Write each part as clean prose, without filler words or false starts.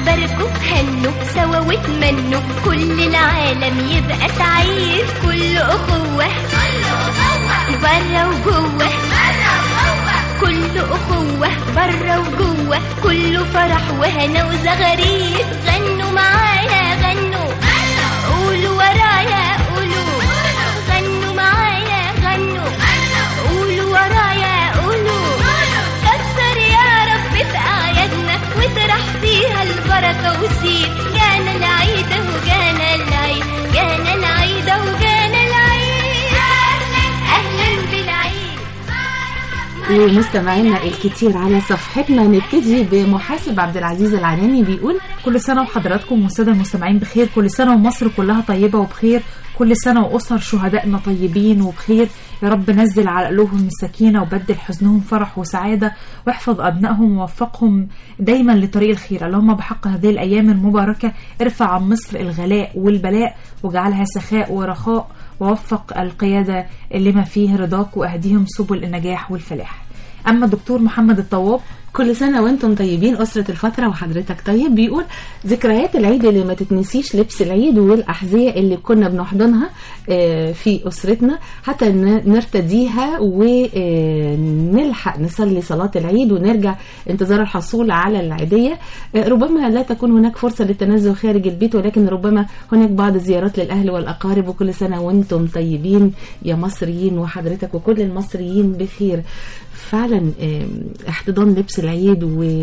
باركوا هنوا سوا واتمنوا كل العالم يبقى سعيد. كل أخوة برا وجوه، كل أخوة برا وجوه، كله فرح وهنا وزغاريد. غنوا معايا غنوا، قولوا ورايا قولوا، غنوا معايا غنوا، قولوا ورايا قولوا. كتر يا رب في أعيادنا وترح فيها البركة وسير. جانا العيد وجانا العيد، جانا العيد وجانا العيد، أهلا بالعيد. ومستمعينا الكتير على صفحتنا نبتدي بمحاسب عبد العزيز العناني بيقول: كل سنة وحضراتكم والسادة المستمعين بخير، كل سنة ومصر كلها طيبة وبخير، كل سنة وأسر شهدائنا طيبين وبخير. يا رب نزل على قلوبهم السكينة وبدل حزنهم فرح وسعادة، واحفظ أبنائهم ووفقهم دايما لطريق الخير. اللهم بحق هذه الأيام المباركة ارفع عن مصر الغلاء والبلاء واجعلها سخاء ورخاء، ووفق القيادة لما فيه رضاك وأهديهم سبل النجاح والفلاح. أما الدكتور محمد الطواب: كل سنة وانتم طيبين أسرة الفترة وحضرتك طيب. بيقول: ذكريات العيد اللي ما تتنسيش لبس العيد والأحذية اللي كنا بنحضنها في أسرتنا حتى نرتديها ونلحق نصلي صلاة العيد ونرجع انتظار الحصول على العيدية. ربما لا تكون هناك فرصة للتنزه خارج البيت، ولكن ربما هناك بعض الزيارات للأهل والأقارب. وكل سنة وانتم طيبين يا مصريين وحضرتك وكل المصريين بخير. فعلا احتضان لبس العيد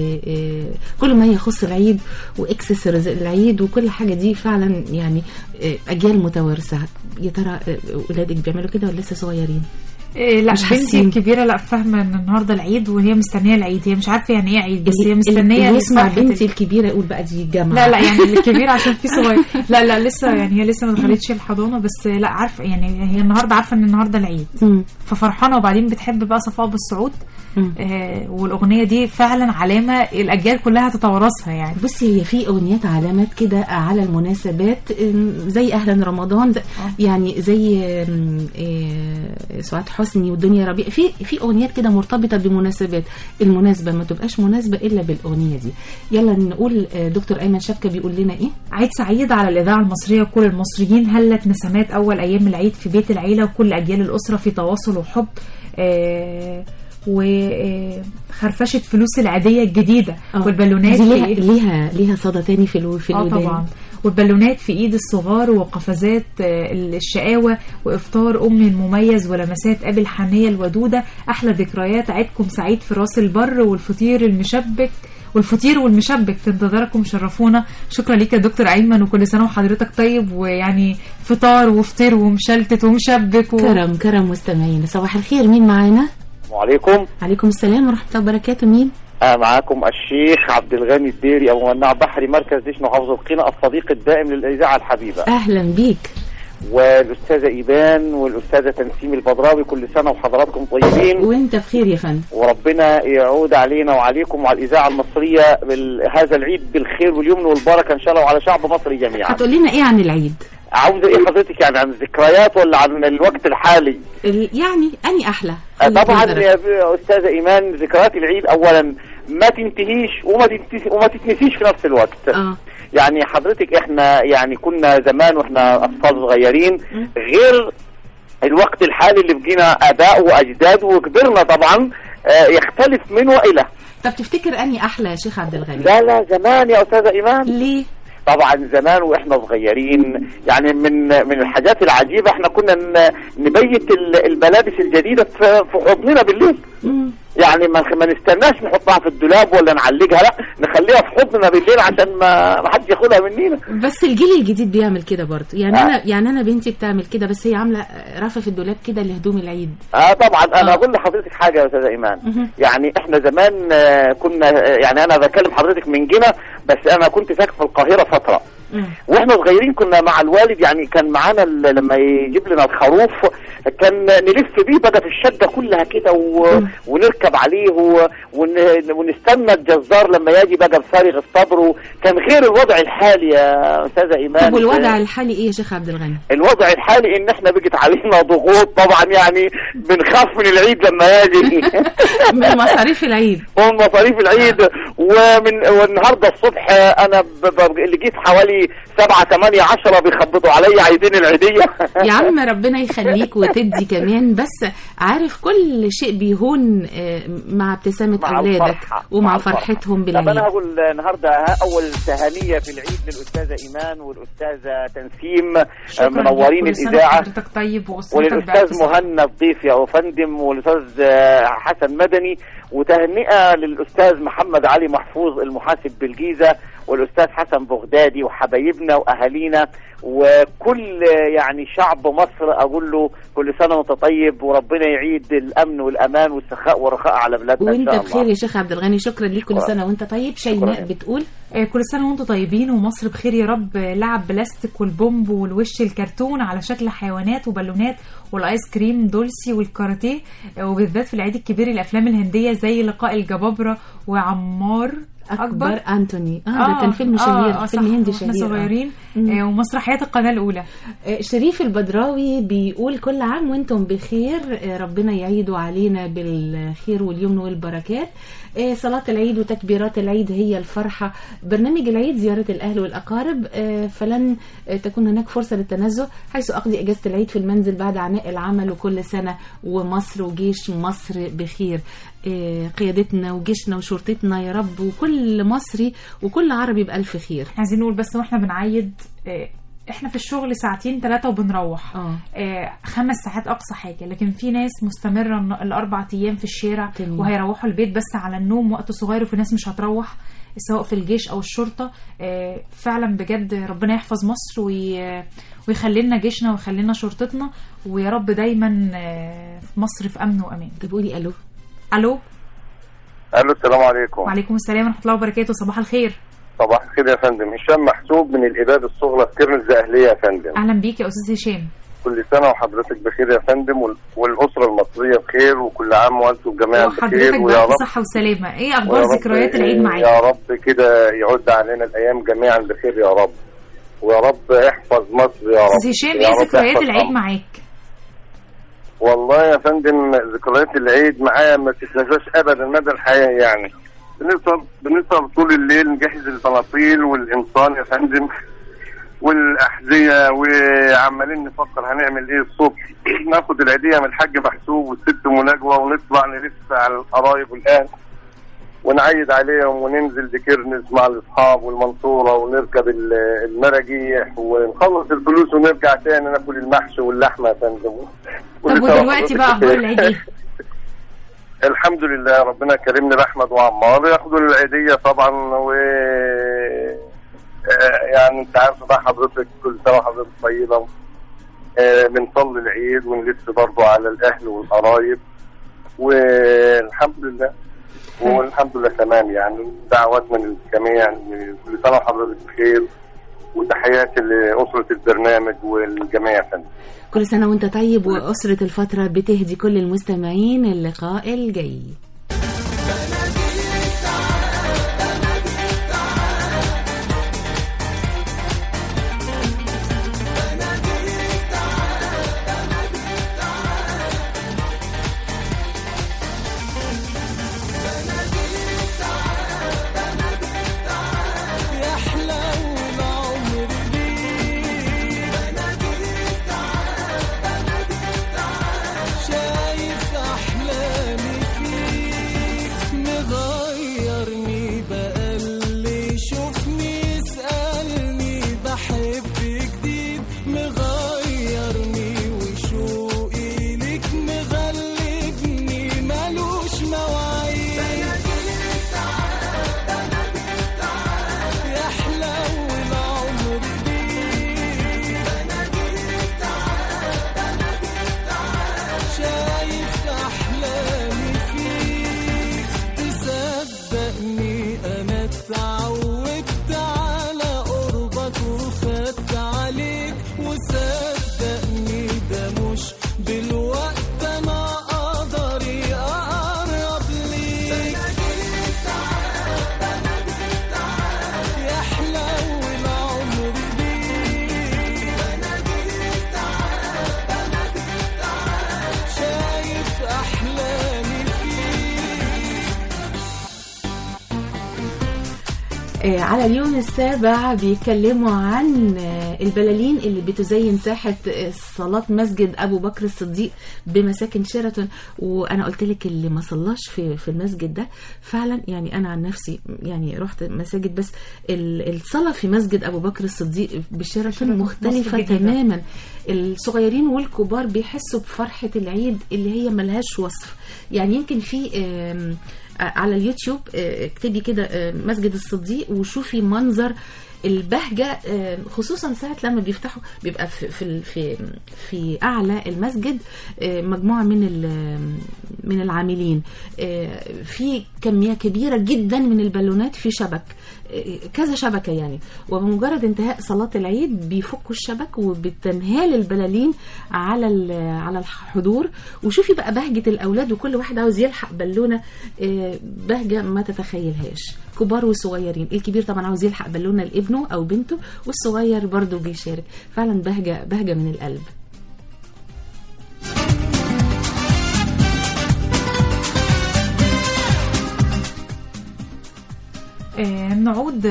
وكل ما يخص العيد واكسسوارز العيد وكل حاجة دي فعلا يعني أجيال متوارثة. يا ترى أولادك بيعملوا كده ولا لسه صغيرين؟ لا بنتي الكبيرة لا فاهمة ان النهاردة العيد وهي مستنية العيد. هي مش عارفة يعني ايه عيد، بس هي مستنية. يسمع بنتي الكبيرة يقول بقى دي جامعة. لا يعني الكبيرة عشان في صغير. لا لسه يعني هي لسه ما دخلتش الحضانة، بس لا عارفة يعني هي النهاردة عارفة ان النهاردة العيد ففرحانة. وبعدين بتحب بقى صفاء بالصعود والأغنية دي فعلا علامة الأجيال كلها تتوارثها. يعني بصي هي في أغنيات علامات كده على المناسبات زي أهلا رمضان يعني زي سعاد حسني والدنيا ربيع. في أغنيات كده مرتبطة بمناسبات. المناسبة ما تبقاش مناسبة إلا بالأغنية دي. يلا نقول دكتور أيمن شبكة بيقول لنا إيه؟ عيد سعيد على الإذاعة المصرية وكل المصريين. هلت نسمات أول أيام العيد في بيت العيلة وكل أجيال الأسرة في تواصل وحب. وخرفشة فلوس العادية الجديدة والبالونات ليها صدى تاني في الودان طبعا. والبالونات في ايد الصغار وقفزات الشقاوة وافطار مميز ولمسات ابي الحنية الودودة. احلى ذكريات عيدكم سعيد في راس البر والفطير والمشبك في انتظاركم. شرفونا. شكرا ليك يا دكتور ايمن وكل سنة وحضرتك طيب. ويعني فطار وفطير ومشلتت ومشبك كرم مستمعين. صباح الخير. مين معانا؟ وعليكم. عليكم السلام ورحمة الله وبركاته. مين؟ معاكم الشيخ عبد الغني الديري أبو مناع بحري مركز ديش محافظة القنا الصديق الدائم للإذاعة الحبيبة. أهلا بيك. والأستاذة إيبان والأستاذة تنسيم البدراوي كل سنة وحضراتكم طيبين وانت بخير يا فندم. وربنا يعود علينا وعليكم وعلى الإذاعة المصرية هذا العيد بالخير واليمن والبركة إن شاء الله وعلى شعب مصر جميعا. هتقول لنا إيه عن العيد؟ عاوزة ايه حضرتك يعني عن الذكريات ولا عن الوقت الحالي؟ يعني اني احلى. طبعا يا استاذة ايمان ذكريات العيد اولا ما تنتهيش وما تتنسيش في نفس الوقت. يعني حضرتك احنا يعني كنا زمان واحنا اطفال صغيرين غير الوقت الحالي اللي بقينا اباء واجداد وكبرنا طبعا يختلف من والى. طب تفتكر اني احلى يا شيخ عبد الغني؟ لا زمان يا استاذة ايمان. ليه؟ طبعا زمان واحنا صغيرين يعني من الحاجات العجيبة احنا كنا نبيت الملابس الجديدة في حضننا بالليل. يعني ما نستناش نحطها في الدولاب ولا نعلقها، لا نخليها في حضننا بالليل عشان ما حد ياخدها مننا. بس الجيل الجديد بيعمل كده برضه يعني انا بنتي بتعمل كده، بس هي عامله رافه في الدولاب كده لهدوم العيد. طبعا انا اقول لحضرتك حاجه يا استاذه ايمان. يعني احنا زمان كنا يعني انا بكلم حضرتك من جنة، بس انا كنت ساكن في القاهره فتره واحنا صغيرين كنا مع الوالد، يعني كان معانا لما يجيب لنا الخروف كان نلف بيه بقى في الشقة كلها كده ونركب عليه ونستنى الجزار لما يجي بقى بفارغ الصبر. كان غير الوضع الحالي يا أستاذة إيمان. طب والوضع الحالي إيه يا شيخ عبد الغني؟ الوضع الحالي إن إحنا بقت علينا ضغوط طبعا، يعني بنخاف من العيد لما يجي من مصاريف العيد ومن مصاريف العيد. والنهارده الصبح أنا لقيت حوالي 7 8 10 بيخبطوا علي عايزين العيدية. يا عم ربنا يخليك وتدي كمان، بس عارف كل شيء بيهون مع ابتسامة أولادك ومع فرحتهم بالعيد. طب أنا هقول النهارده أول تهانية في العيد للأستاذة إيمان والأستاذة تنسيم منورين الإذاعة، طيب وللأستاذ مهند ضيف يا أفندم، والأستاذ حسن مدني، وتهنئة للأستاذ محمد علي محفوظ المحاسب بالجيزة، والأستاذ حسن بغدادي، وحبايبنا وأهالينا وكل يعني شعب مصر. أقول له كل سنة وأنت طيب، وربنا يعيد الأمن والأمان والسخاء والرخاء على بلادنا إن شاء الله. وأنت بخير يا شيخ عبد الغني، شكرا ليك، كل سنة وأنت طيب. شيماء بتقول كل سنة وأنتم طيبين ومصر بخير يا رب. لعب بلاستيك والبومب والوش الكرتون على شكل حيوانات وبالونات والايس كريم دولسي والكاراتيه، وبالذات في العيد الكبير الافلام الهنديه زي لقاء الجبابره وعمار اكبر انتوني. ده كان فيلم شهير، فيلم هندي شهير صغيرين. ومسرحيات القناه الاولى. شريف البدراوي بيقول كل عام وانتم بخير، ربنا يعيدوا علينا بالخير واليمن والبركات. صلاة العيد وتكبيرات العيد هي الفرحة، برنامج العيد زيارة الأهل والأقارب، فلن تكون هناك فرصة للتنزه حيث أقضي إجازة العيد في المنزل بعد عناء العمل، وكل سنة ومصر وجيش مصر بخير. قيادتنا وجيشنا وشرطتنا يا رب، وكل مصري وكل عربي بألف خير. عايزين نقول بس واحنا بنعيد، احنا في الشغل 2 3 وبنروح 5 ساعات اقصى حاجه، لكن في ناس مستمره ال4 ايام في الشارع وهيروحوا البيت بس على النوم وقت صغير، وفي ناس مش هتروح سواء في الجيش او الشرطه. فعلا بجد ربنا يحفظ مصر ويخلي لنا جيشنا ويخلي لنا شرطتنا، ويا رب دايما في مصر في امن وامان. تقولي الو. الو السلام عليكم. وعليكم السلام ورحمه الله وبركاته. صباح الخير. صباح الخير يا فندم. هشام محسوب من الإبادة الصغرى في كرم الزقهلية يا فندم. أهلا بيك يا أستاذ هشام. كل سنة وحضرتك بخير يا فندم، والأسرة المصرية بخير، وكل عام وأنتم جميعا بخير، ويا رب صحة وسلامة. إيه أخبار ذكريات العيد معاك؟ يا رب كده يعود علينا الأيام جميعا بخير يا رب، ويا رب احفظ مصر يا رب. أستاذ هشام إيه ذكريات العيد معاك؟ والله يا فندم ذكريات العيد معايا ما تتنساش أبدا مدى الحياة. يعني بنسهر طول الليل نجهز البناطيل والقمصان يا فندم والأحذية، وعمالين نفكر هنعمل ايه الصبح. ناخد العيدية من الحاج محسوب والست مناجوة ونطلع نلف على القرايب والأهل ونعيد عليهم، وننزل بكرنس مع الأصحاب والمنصورة، ونركب المراجيح ونخلص الفلوس ونرجع تاني ناكل المحشي واللحمة يا فندم. طب ودلوقتي بقى أخبار العيد ايه؟ الحمد لله ربنا كرمني بأحمد وعمار ياخدوا العيدية طبعا، و يعني انت عارف بقى حضرتك كل سنة وحضرتك طيبة. بنصلي العيد ونلف برضه على الأهل والقرايب، والحمد لله والحمد لله تمام. يعني دعوات من الجميع، كل سنة وحضرتك بخير، وتحياتي لأسرة البرنامج والجميع يا فندم. كل سنة وانت طيب، وأسرة الفترة بتهدي كل المستمعين. اللقاء الجاي. شايف أحلامي فيك على اليوم السابع بيتكلموا عن البلالين اللي بتزين ساحة صلاة مسجد أبو بكر الصديق بمساكن شيراتون. وأنا قلت لك اللي ما صلاش في المسجد ده فعلا، يعني أنا عن نفسي يعني رحت مساجد، بس الصلاة في مسجد أبو بكر الصديق بشيراتون مختلفة تماما. الصغيرين والكبار بيحسوا بفرحة العيد اللي هي ملهاش وصف. يعني يمكن في على اليوتيوب اكتبي كده مسجد الصديق وشوفي منظر البهجة، خصوصا ساعة لما بيفتحوا بيبقى في أعلى المسجد مجموعة من العاملين، في كمية كبيرة جدا من البالونات في شبك، كذا شبكة يعني. وبمجرد انتهاء صلاة العيد بيفكوا الشبك وبتنهال البلالين على الحضور. وشوفي بقى بهجة الأولاد، وكل واحد عاوز يلحق بالونة، بهجة ما تتخيلهاش، كبار وصغيرين. الكبير طبعا عاوز يلحق بالونة لابنه أو بنته، والصغير برضو بيشارك. فعلا بهجة من القلب. نعود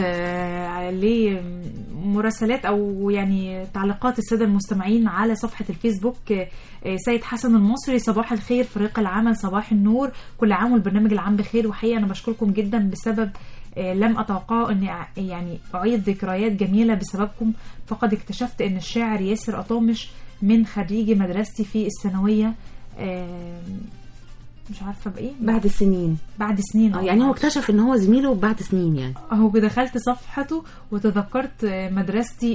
لمراسلات أو يعني تعليقات السادة المستمعين على صفحة الفيسبوك. سيد حسن المصري: صباح الخير فريق العمل، صباح النور، كل عام والبرنامج العام بخير. وحقيقة أنا بشكركم جدا بسبب لم أتوقع أني يعني أعيد ذكريات جميلة بسببكم. فقد اكتشفت أن الشاعر ياسر أطامش من خريجي مدرستي في الثانوية، مش عارفه بايه، بعد سنين يعني هو اكتشف ان هو زميله بعد سنين. يعني اهو دخلت صفحته وتذكرت مدرستي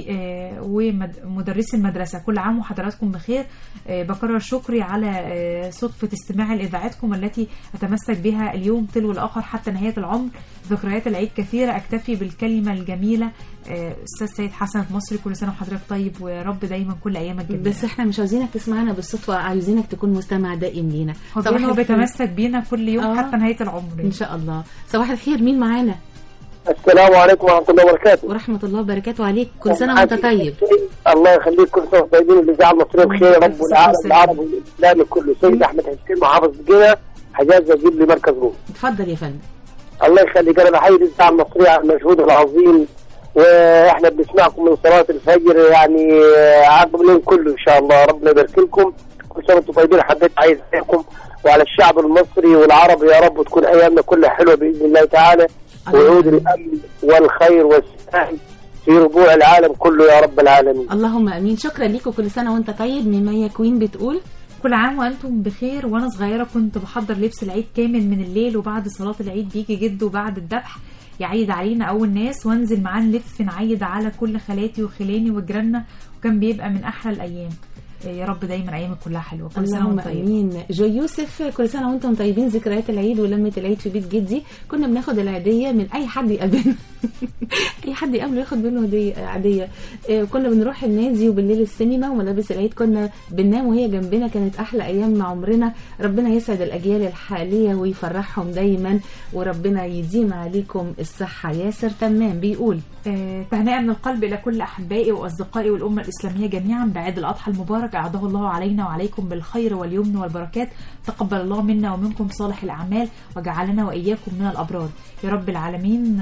ومدرسي المدرسه. كل عام وحضراتكم بخير. بكرر شكري على صدفه استماع لاذاعتكم التي اتمسك بها اليوم تلو الاخر حتى نهايه العمر. ذكريات العيد كثيره، اكتفي بالكلمه الجميله. استاذ سيد حسن المصري، كل سنه وحضرتك طيب، ورب دايما كل ايامك جميله. بس احنا مش عاوزينك تسمعنا بالصدفه، عاوزينك تكون مستمع دائم لينا. هو بيتمسك بينا كل يوم حتى نهايه العمر ان شاء الله. صباح الخير، مين معانا؟ السلام عليكم ورحمه الله وبركاته. ورحمه الله وبركاته عليك. كل سنه وانت طيب. الله يخليك، كل سنه وانتم طيبين. الاذاعه المصريه بخير يا رب، والعالم العربي والاسلامي كله. سيد احمد حسين، محافظ بجنة، حجاز وزير لمركز روم. اتفضل يا فندم. الله يخليك. انا بحيي الاذاعه المصريه على المجهود العظيم، واحنا بنسمعكم من صلاه الفجر يعني عقب اليوم كله ان شاء الله. ربنا يبارك لكم. كل سنه وانتم طيبين. حبيت عايز عليكم وعلى الشعب المصري والعربي يا رب، وتكون ايامنا كلها حلوه باذن الله تعالى، ويعود الامن والخير والسلام في ربوع العالم كله يا رب العالمين. اللهم امين. شكرا ليك وكل سنه وانت طيب. ميمية كوين بتقول: كل عام وانتم بخير. وانا صغيره كنت بحضر لبس العيد كامل من الليل، وبعد صلاه العيد بيجي جده بعد الذبح يعيد علينا اول ناس، وانزل معاه نلف نعيد على كل خالاتي وخلاني وجيراننا، وكان بيبقى من احلى الايام. يا رب دايما ايامك كلها حلوه. كل سنه وانتم طيبين. امين. جو يوسف: كل سنه وانتم طيبين. ذكريات العيد ولمه العيد في بيت جدي، كنا بناخد العيديه من اي حد يقابلنا اي حد يقابله ياخد منه هديه عاديه. كنا بنروح النادي وبالليل السينما، وملابس العيد كنا بننام وهي جنبنا. كانت احلى ايام مع عمرنا. ربنا يسعد الاجيال الحاليه ويفرحهم دايما، وربنا يديم عليكم الصحه. ياسر تمام بيقول: تهنئه من القلب الى كل احبائي واصدقائي والامه الاسلاميه جميعا بعيد الاضحى المبارك. أعاده الله علينا وعليكم بالخير واليمن والبركات. تقبل الله منا ومنكم صالح الأعمال، وجعلنا وإياكم من الأبرار يا رب العالمين.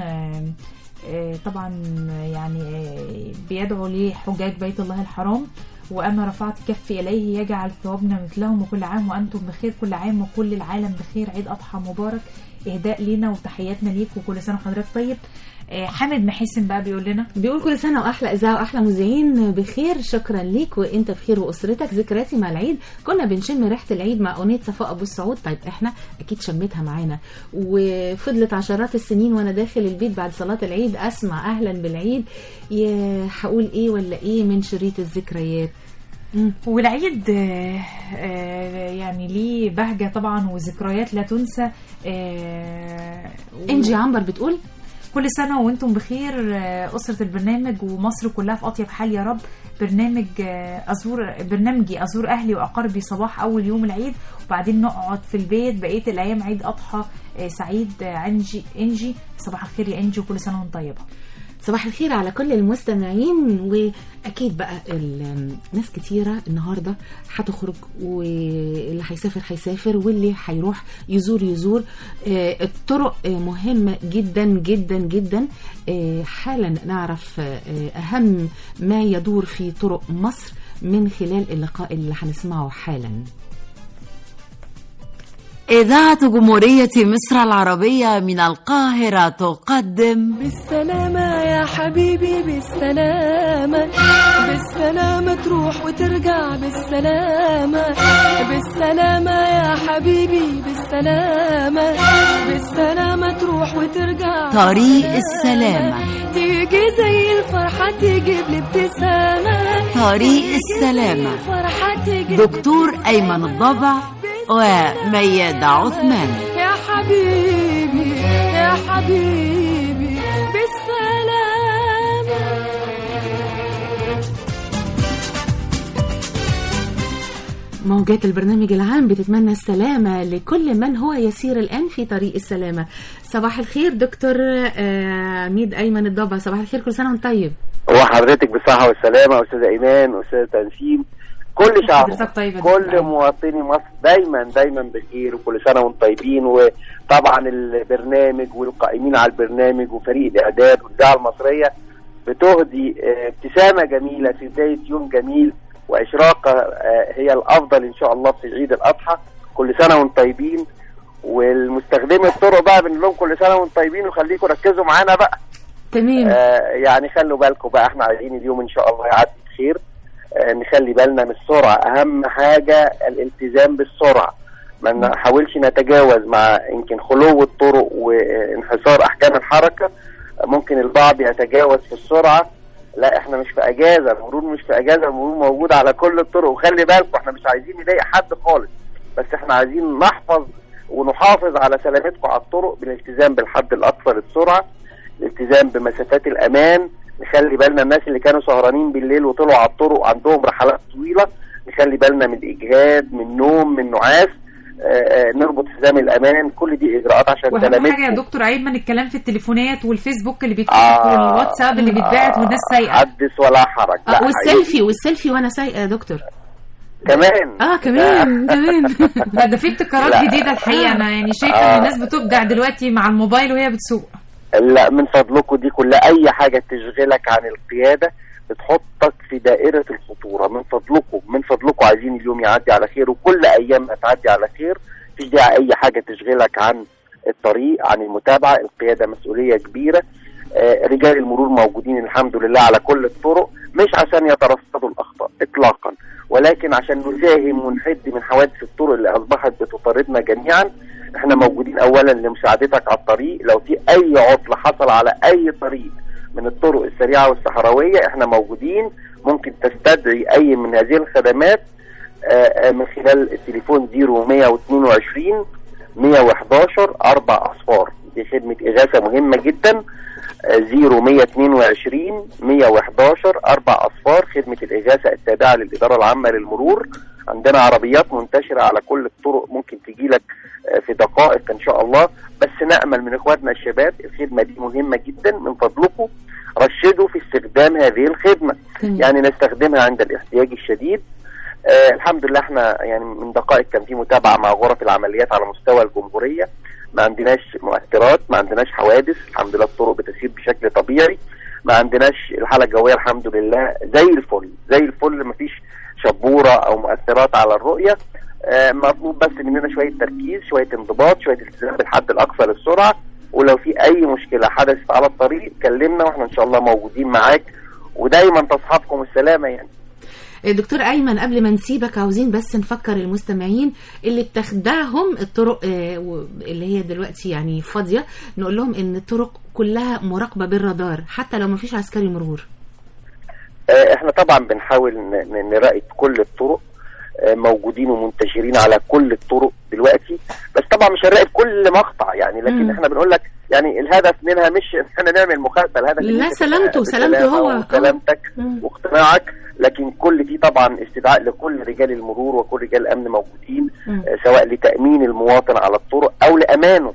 طبعا يعني بيدعو لحجاج بيت الله الحرام: وأنا رفعت كفي إليه يجعل ثوابنا مثلهم. وكل عام وأنتم بخير، كل عام وكل العالم بخير. عيد أضحى مبارك. إهداء لينا وتحياتنا ليك، وكل سنة وحضرتك طيب. حامد محسن بقى بيقول كل سنة وأحلى إذاعة وأحلى مذيعين بخير. شكرا ليك وإنت بخير وأسرتك. ذكرياتي مع العيد، كنا بنشم ريحة العيد مع أغنية صفاء أبو السعود. طيب إحنا أكيد شميتها معانا، وفضلت عشرات السنين وأنا داخل البيت بعد صلاة العيد أسمع أهلا بالعيد. يا هقول إيه ولا إيه من شريط الذكريات. والعيد يعني ليه بهجة طبعا وذكريات لا تنسى. إنجي عنبر بتقول: كل سنة وانتم بخير أسرة البرنامج ومصر كلها في أطيب حال يا رب. برنامجي أزور أهلي وأقاربي صباح أول يوم العيد، وبعدين نقعد في البيت بقية الأيام. عيد أضحى سعيد. إنجي صباح الخير يا إنجي، وكل سنة وانت طيبة. صباح الخير على كل المستمعين. واكيد بقى ناس كتيره النهارده هتخرج، واللي هيسافر هيسافر، واللي هيروح يزور. الطرق مهمه جدا جدا جدا. حالا نعرف اهم ما يدور في طرق مصر من خلال اللقاء اللي هنسمعه حالا. إذاعة جمهورية مصر العربية من القاهرة تقدم بالسلامة يا حبيبي، بالسلامة بالسلامة تروح وترجع، بالسلامة بالسلامة يا حبيبي، بالسلامة بالسلامة تروح وترجع. طريق السلامة تيجي زي الفرحة تجيب لي ابتسامة. طريق السلامة دكتور أيمن الضبع وميادة عثمان. يا حبيبي يا حبيبي بالسلامة. موجات البرنامج العام بتتمنى السلامة لكل من هو يسير الآن في طريق السلامة. صباح الخير دكتور ميد أيمن الضبع، صباح الخير، كل سنة وانت طيب. وحضرتك بالصحة والسلامة أستاذة إيمان وأستاذة تنسيم، كل شعب كل مواطني مصر دايما بخير، وكل سنة وانتم طيبين. وطبعا البرنامج والقائمين على البرنامج وفريق الإعداد والإذاعة المصرية بتهدي ابتسامة جميلة في بداية يوم جميل وإشراقة هي الأفضل إن شاء الله في عيد الأضحى. كل سنة وانتم طيبين. والمستخدمي الطرق بقى بنقول لهم كل سنة وانتم طيبين، وخليكم ركزوا معانا بقى. تمام. يعني خلوا بالكم بقى، احنا عايزين اليوم إن شاء الله يعدي بخير. نخلي بالنا من السرعة، أهم حاجة الالتزام بالسرعة، ما نحاولش نتجاوز. مع يمكن خلو الطرق وانحصار أحكام الحركة ممكن البعض يتجاوز في السرعة. لا، احنا مش في أجازة، المرور مش في أجازة، المرور موجود على كل الطرق. وخلي بالكم احنا مش عايزين نضايق حد خالص، بس احنا عايزين نحفظ ونحافظ على سلامتكم على الطرق بالالتزام بالحد الأقصى للسرعة، الالتزام بمسافات الأمان. نخلي بالنا الناس اللي كانوا سهرانين بالليل وطلعوا على الطرق عندهم رحلات طويلة، نخلي بالنا من الإجهاد، من نوم، من نعاس. نربط حزام الأمان. كل دي إجراءات عشان سلامتكم. وأهم حاجة يا دكتور أيمن الكلام في التليفونات والفيسبوك اللي بيتفتح والواتساب اللي بيتبعت والناس سايقة. حدث ولا حرج. والسيلفي وأنا سايقة يا دكتور كمان. كمان. ده في ابتكارات جديدة الحقيقة. أنا يعني شايفة إن الناس بتبدع دلوقتي مع الموبايل وهي بتسوق. لا، من فضلكم دي كلها أي حاجة تشغلك عن القيادة بتحطك في دائرة الخطورة. من فضلكم عايزين اليوم يعدي على خير، وكل أيام هتعدي على خير. مفيش داعي أي حاجة تشغلك عن الطريق، عن المتابعة. القيادة مسؤولية كبيرة. رجال المرور موجودين الحمد لله على كل الطرق، مش عشان يترصدوا الأخطاء إطلاقا، ولكن عشان نساهم ونحد من حوادث الطرق اللي أصبحت بتطاردنا جميعا. احنا موجودين اولا لمساعدتك على الطريق. لو في اي عطل حصل على اي طريق من الطرق السريعة والصحراوية احنا موجودين. ممكن تستدعي اي من هذه الخدمات من خلال التليفون 0122 111 4 أصفار. دي خدمة إغاثة مهمة جدا. 0122 111 4 أصفار، خدمة الإغاثة التابعة للإدارة العامة للمرور. عندنا عربيات منتشرة على كل الطرق، ممكن تجي لك في دقائق إن شاء الله. بس نأمل من إخواتنا الشباب، الخدمة دي مهمة جدا. من فضلكم رشدوا في استخدام هذه الخدمة. يعني نستخدمها عند الاحتياج الشديد. الحمد لله احنا يعني من دقائق كان في متابعة مع غرف العمليات على مستوى الجمهورية. ما عندناش مؤثرات، ما عندناش حوادث، الحمد لله الطرق بتسير بشكل طبيعي. ما عندناش الحالة الجوية الحمد لله زي الفل ما فيش شبورة او مؤثرات على الرؤية. مطلوب بس مننا شوية تركيز، شوية انضباط، شوية التزام بالحد الأقصى للسرعة. ولو في أي مشكلة حدثت على الطريق كلمنا واحنا إن شاء الله موجودين معاك، ودايما تصحبكم السلامة. يعني دكتور أيمن، قبل ما نسيبك عاوزين بس نفكر المستمعين اللي بتخدعهم الطرق اللي هي دلوقتي يعني فاضية، نقول لهم إن الطرق كلها مراقبة بالرادار حتى لو ما فيش عسكري مرور. احنا طبعا بنحاول نراقب كل الطرق، موجودين ومنتشرين على كل الطرق دلوقتي. بس طبعا مش هنراقب كل مقطع يعني، لكن احنا بنقول لك يعني الهدف منها مش احنا نعمل مخالفه، الهدف لا سلامته هو سلامتك واقتناعك. لكن كل دي طبعا استدعاء لكل رجال المرور وكل رجال الامن موجودين، سواء لتامين المواطن على الطرق او لامانه.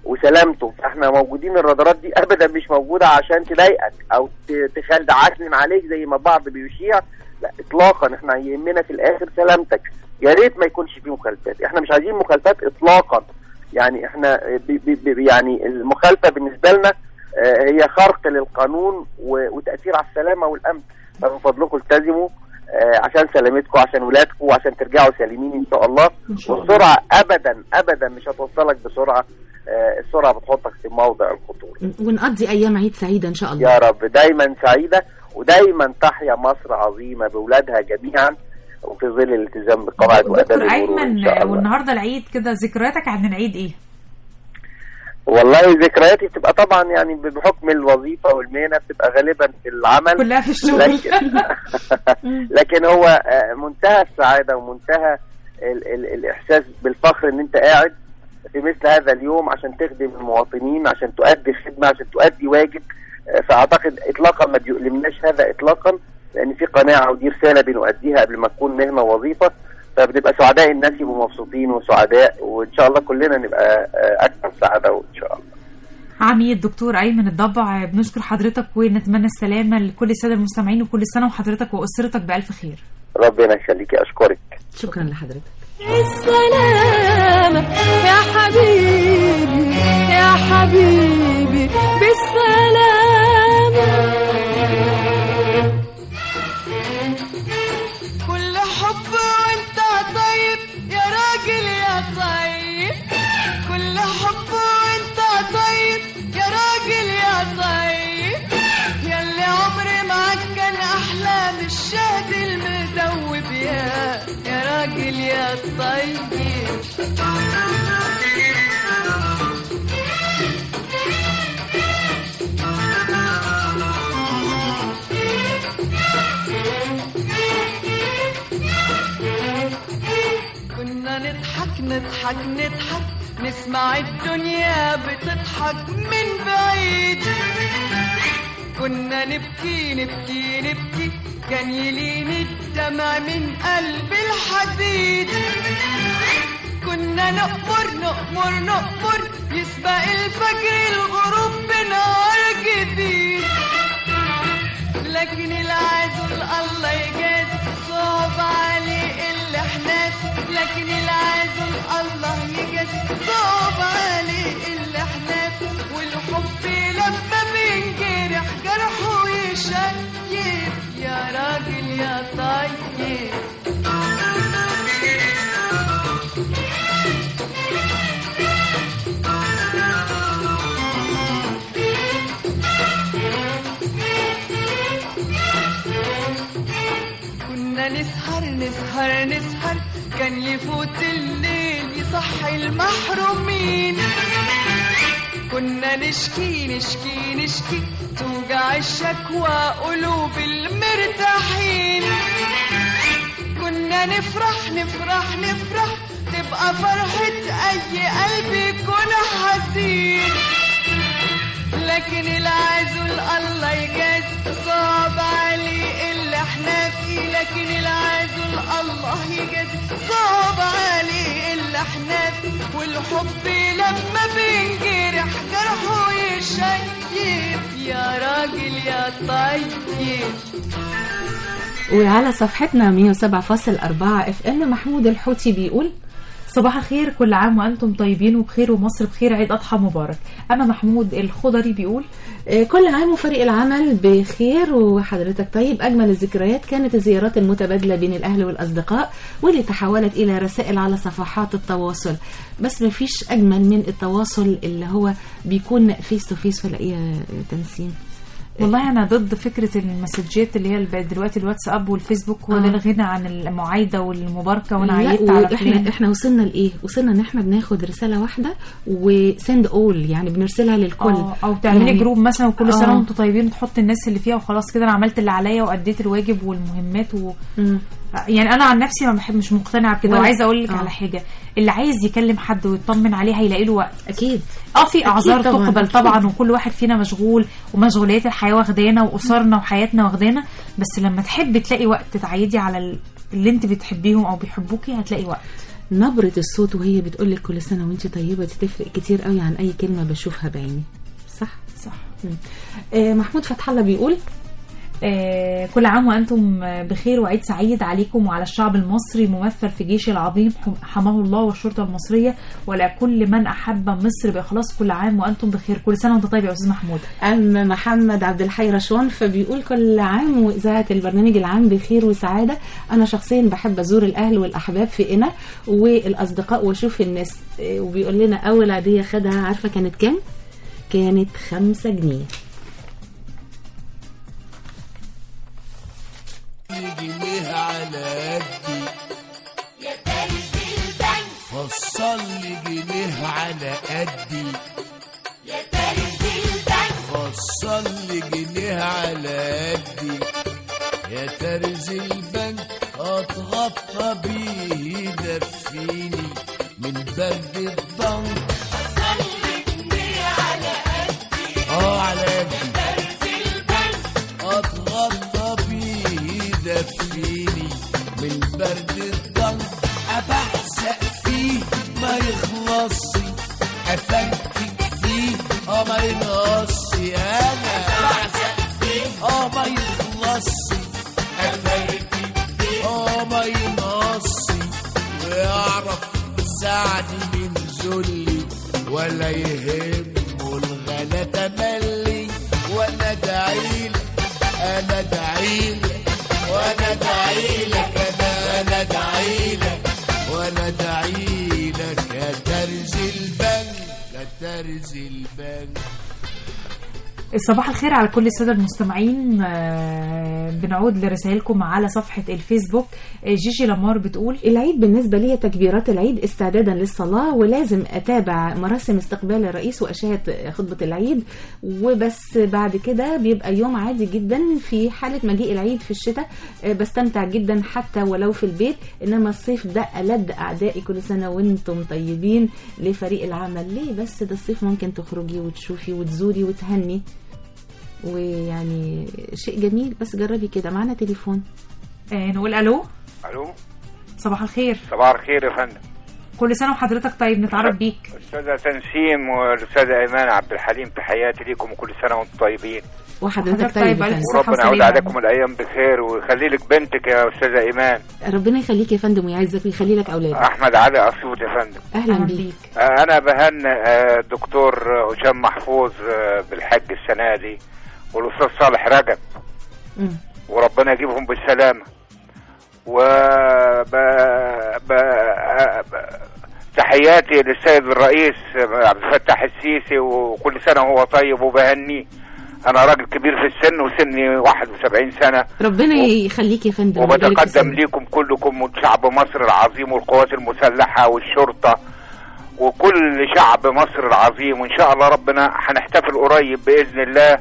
وسلامته. احنا موجودين، الرادارات دي ابدا مش موجوده عشان تضايقك او تخلي عكنن عليك زي ما البعض بيشيع، لا اطلاقا. احنا يهمنا في الاخر سلامتك. يا ريت ما يكونش فيه مخالفات، احنا مش عايزين مخالفات اطلاقا. يعني احنا يعني المخالفه بالنسبه لنا هي خرق للقانون وتاثير على السلامه والامن. فمن فضلكم التزموا عشان سلامتكم، عشان ولادكم، وعشان ترجعوا سالمين ان شاء الله. والسرعه ابدا مش هتوصلك بسرعه، السرعه بتحطك في موضع الخطوره. ونقضي ايام عيد سعيده ان شاء الله يا رب، دايما سعيده، ودايما تحيا مصر عظيمه باولادها جميعا، وفي ظل الالتزام بالقواعد واداب المرور ان شاء الله. والنهارده العيد كده، ذكرياتك عن العيد ايه؟ والله ذكرياتي بتبقى طبعا يعني بحكم الوظيفه والمهنه بتبقى غالبا في العمل كلها في الشغل. لكن هو منتهى السعاده ومنتهى الاحساس بالفخر ان انت قاعد في مثل هذا اليوم عشان تخدم المواطنين، عشان تؤدي خدمه، عشان تؤدي واجب. فاعتقد اطلاقا ما بيؤلمناش هذا اطلاقا، لان في قناعه ودي رساله بنؤديها قبل ما تكون مهنه ووظيفه. فبنبقى سعداء، الناس يبقوا مبسوطين وسعداء، وان شاء الله كلنا نبقى اكثر سعاده وان شاء الله. عميد دكتور أيمن الضبع، بنشكر حضرتك ونتمنى السلامه لكل الساده المستمعين، وكل سنه وحضرتك واسرتك بالف خير. ربنا يخليكي، اشكرك. شكرا لحضرتك. السلامة يا حبيبي يا حبيبي بالسلامة، كل حب وانت طيب يا راجل يا طيب، كل حب وانت طيب يا راجل يا طيب، ياللي عمري معاك كان احلى من الشهد المدوب يا راجل يا طيب. كنا نضحك نضحك نضحك، نسمع الدنيا بتضحك من بعيد، كنا نبكي نبكي نبكي، كان يلين الدمع من قلب الحديد، كنا نقمر نقمر نقمر، يسبق الفجر الغروب بنهار جديد، لكن العزل الله يجاز صعب عليه اللي احنا، لكن العزل الله يجاز صعب عليه اللي احنا، والحب لما بينجرح جرحه يشيب يا راجل يا طيب. كنا نسهر نسهر نسهر، كان يفوت الليل يصحي المحرومين، كنا نشكي نشكي نشكي، توجع الشكوى قلوب المرتاحين، كنا نفرح نفرح نفرح، تبقى فرحة أي قلب يكون حزين، لكن العزل الله يجاز صعب عليه اللي احنا فيه، لكن العزل الله يجاز صعب عليه اللي احنا فيه، والحب لما بينجرح جرحه يشيب يا راجل يا طيب. وعلى صفحتنا 107.4 FM محمود الحوتي بيقول: صباح الخير، كل عام وأنتم طيبين وبخير ومصر بخير، عيد أضحى مبارك. أما محمود الخضري بيقول: كل عام وفريق العمل بخير وحضرتك طيب. أجمل الذكريات كانت الزيارات المتبادلة بين الأهل والأصدقاء واللي تحولت إلى رسائل على صفحات التواصل، بس مفيش أجمل من التواصل اللي هو بيكون فيس تو فيس ولا إيه تنسيم. والله أنا ضد فكرة المسجات اللي هي دلوقتي الواتساب والفيسبوك، ولا الغنى عن المعايدة والمباركة وأنا عيدت على فلان. احنا وصلنا لإيه؟ وصلنا إن احنا بناخد رسالة واحدة وسند أول، يعني بنرسلها للكل، أو تعملي يعني جروب مثلا وكل سنة وانتم طيبين، تحط الناس اللي فيها وخلاص كده، أنا عملت اللي عليا وأديت الواجب والمهمات يعني أنا عن نفسي مش مقتنعة بكده. وعايزة أقول لك على حاجة، اللي عايز يكلم حد ويطمن عليه هيلاقي له وقت أكيد. في أعذار تقبل طبعا، وكل واحد فينا مشغول ومشغوليات الحياة واخدانا وأسرنا وحياتنا واخدانا، بس لما تحب تلاقي وقت تعيدي على اللي انت بتحبيهم أو بيحبوكي هتلاقي وقت. نبرة الصوت وهي بتقولك كل سنة وانت طيبة دي تفرق كتير قوي عن أي كلمة بشوفها بعيني. صح؟ صح. محمود فتح الله بيقول كل عام وأنتم بخير وعيد سعيد عليكم وعلى الشعب المصري ممثل في جيش العظيم حماه الله والشرطة المصرية ولكل من أحب مصر بإخلاص. كل عام وأنتم بخير. كل سنة وأنت طيب يا أستاذ محمود. أم محمد عبد الحي رشوان فبيقول كل عام وإذاعة البرنامج العام بخير وسعادة. أنا شخصيا بحب أزور الأهل والأحباب في قنا والأصدقاء وأشوف الناس. وبيقول لنا أول عادية خدها عارفة كانت كام؟ كانت 5 جنيه. جنيه على قدي يا فارس البنك فصل لي جنيه على قدي يا فارس البنك فصل لي جنيه على قدي يا ترز البنك اتغطى بيه يدفيني من برد الضنك فصل لي جنيه على قدي على قدي يا فارس البنك اتغطى دفيني من برد الضنك أبحزق فيه ما يخلصي أفنتك فيه ما ينقصي أنا أبحزق فيه ما يخلصي أفنتك فيه ما ينقصي ويعرف سعدي من ذلي ولا يهمه الغلا تملي وأنا أدعيلك أنا أدعيلك وانا ادعي لك انا ادعي لك وانا ادعي لك يا ترز البنك يا ترز البنك. صباح الخير على كل السادة المستمعين. بنعود لرسائلكم على صفحة الفيسبوك. جيجي لامار بتقول العيد بالنسبة لي تكبيرات العيد استعدادا للصلاة ولازم أتابع مراسم استقبال الرئيس وأشاهد خطبة العيد وبس. بعد كده بيبقى يوم عادي جدا. في حالة مجيء العيد في الشتاء بستمتع جدا حتى ولو في البيت. إنما الصيف ده ألد أعدائي. كل سنة وانتم طيبين. لفريق العمل ليه بس ده الصيف ممكن تخرجي وتشوفي وتزوري وتهني ويعني شيء جميل بس جربي كده. معنا تليفون. نقول الو. الو صباح الخير. صباح الخير يا فندم. كل سنه وحضرتك طيب. نتعرف بيك. استاذه تنسيم والاستاذه ايمان عبد الحليم تحياتي ليكم وكل سنه وانتم طيبين. وحضرتك طيب. وربنا يعود عليكم الايام بخير ويخلي لك بنتك يا استاذه ايمان. ربنا يخليك يا فندم ويعزك ويخلي لك اولادك. احمد علي اسيوط يا فندم. اهلا بيك. انا بهنئ دكتور هشام محفوظ بالحج السنه دي والاستاذ صالح رجب وربنا يجيبهم بالسلامه. تحياتي للسيد الرئيس عبد الفتاح السيسي وكل سنه وهو طيب وبهنيه. انا راجل كبير في السن وسني 71 سنه. ربنا يخليك يا فندم. وبتقدم ليكم كلكم وشعب مصر العظيم والقوات المسلحه والشرطه وكل شعب مصر العظيم. وان شاء الله ربنا هنحتفل قريب باذن الله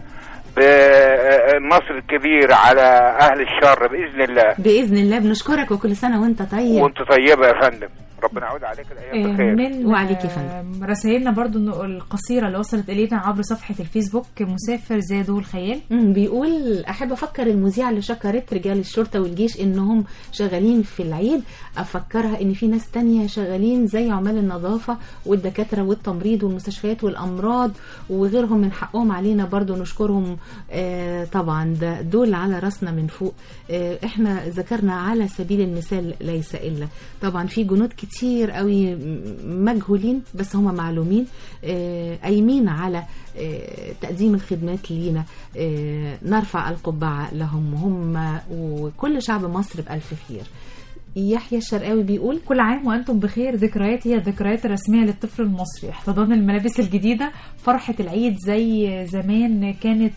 بالنصر الكبير على اهل الشر باذن الله. باذن الله. بنشكرك وكل سنه وانت طيب. وانت طيبه يا فندم. ربنا يعود عليك الايام بخير. من وعليك يا فندم. رسائلنا برضو القصيره اللي وصلت الينا عبر صفحه الفيسبوك. مسافر زادو الخيال بيقول احب افكر المذيعه اللي شكرت رجال الشرطه والجيش انهم شغالين في العيد افكرها ان في ناس تانية شغالين زي عمال النظافه والدكاتره والتمريض والمستشفيات والامراض وغيرهم من حقهم علينا برضو نشكرهم. طبعا دول على راسنا من فوق. احنا ذكرنا على سبيل المثال ليس الا طبعا في جنود كتير قوي مجهولين بس هم معلومين قايمين على تقديم الخدمات لينا. نرفع القبعة لهم هم وكل شعب مصر بألف خير. يحيى الشرقاوي بيقول كل عام وأنتم بخير. ذكريات هي الذكريات الرسمية للطفل المصري. احتضان الملابس الجديدة فرحة العيد زي زمان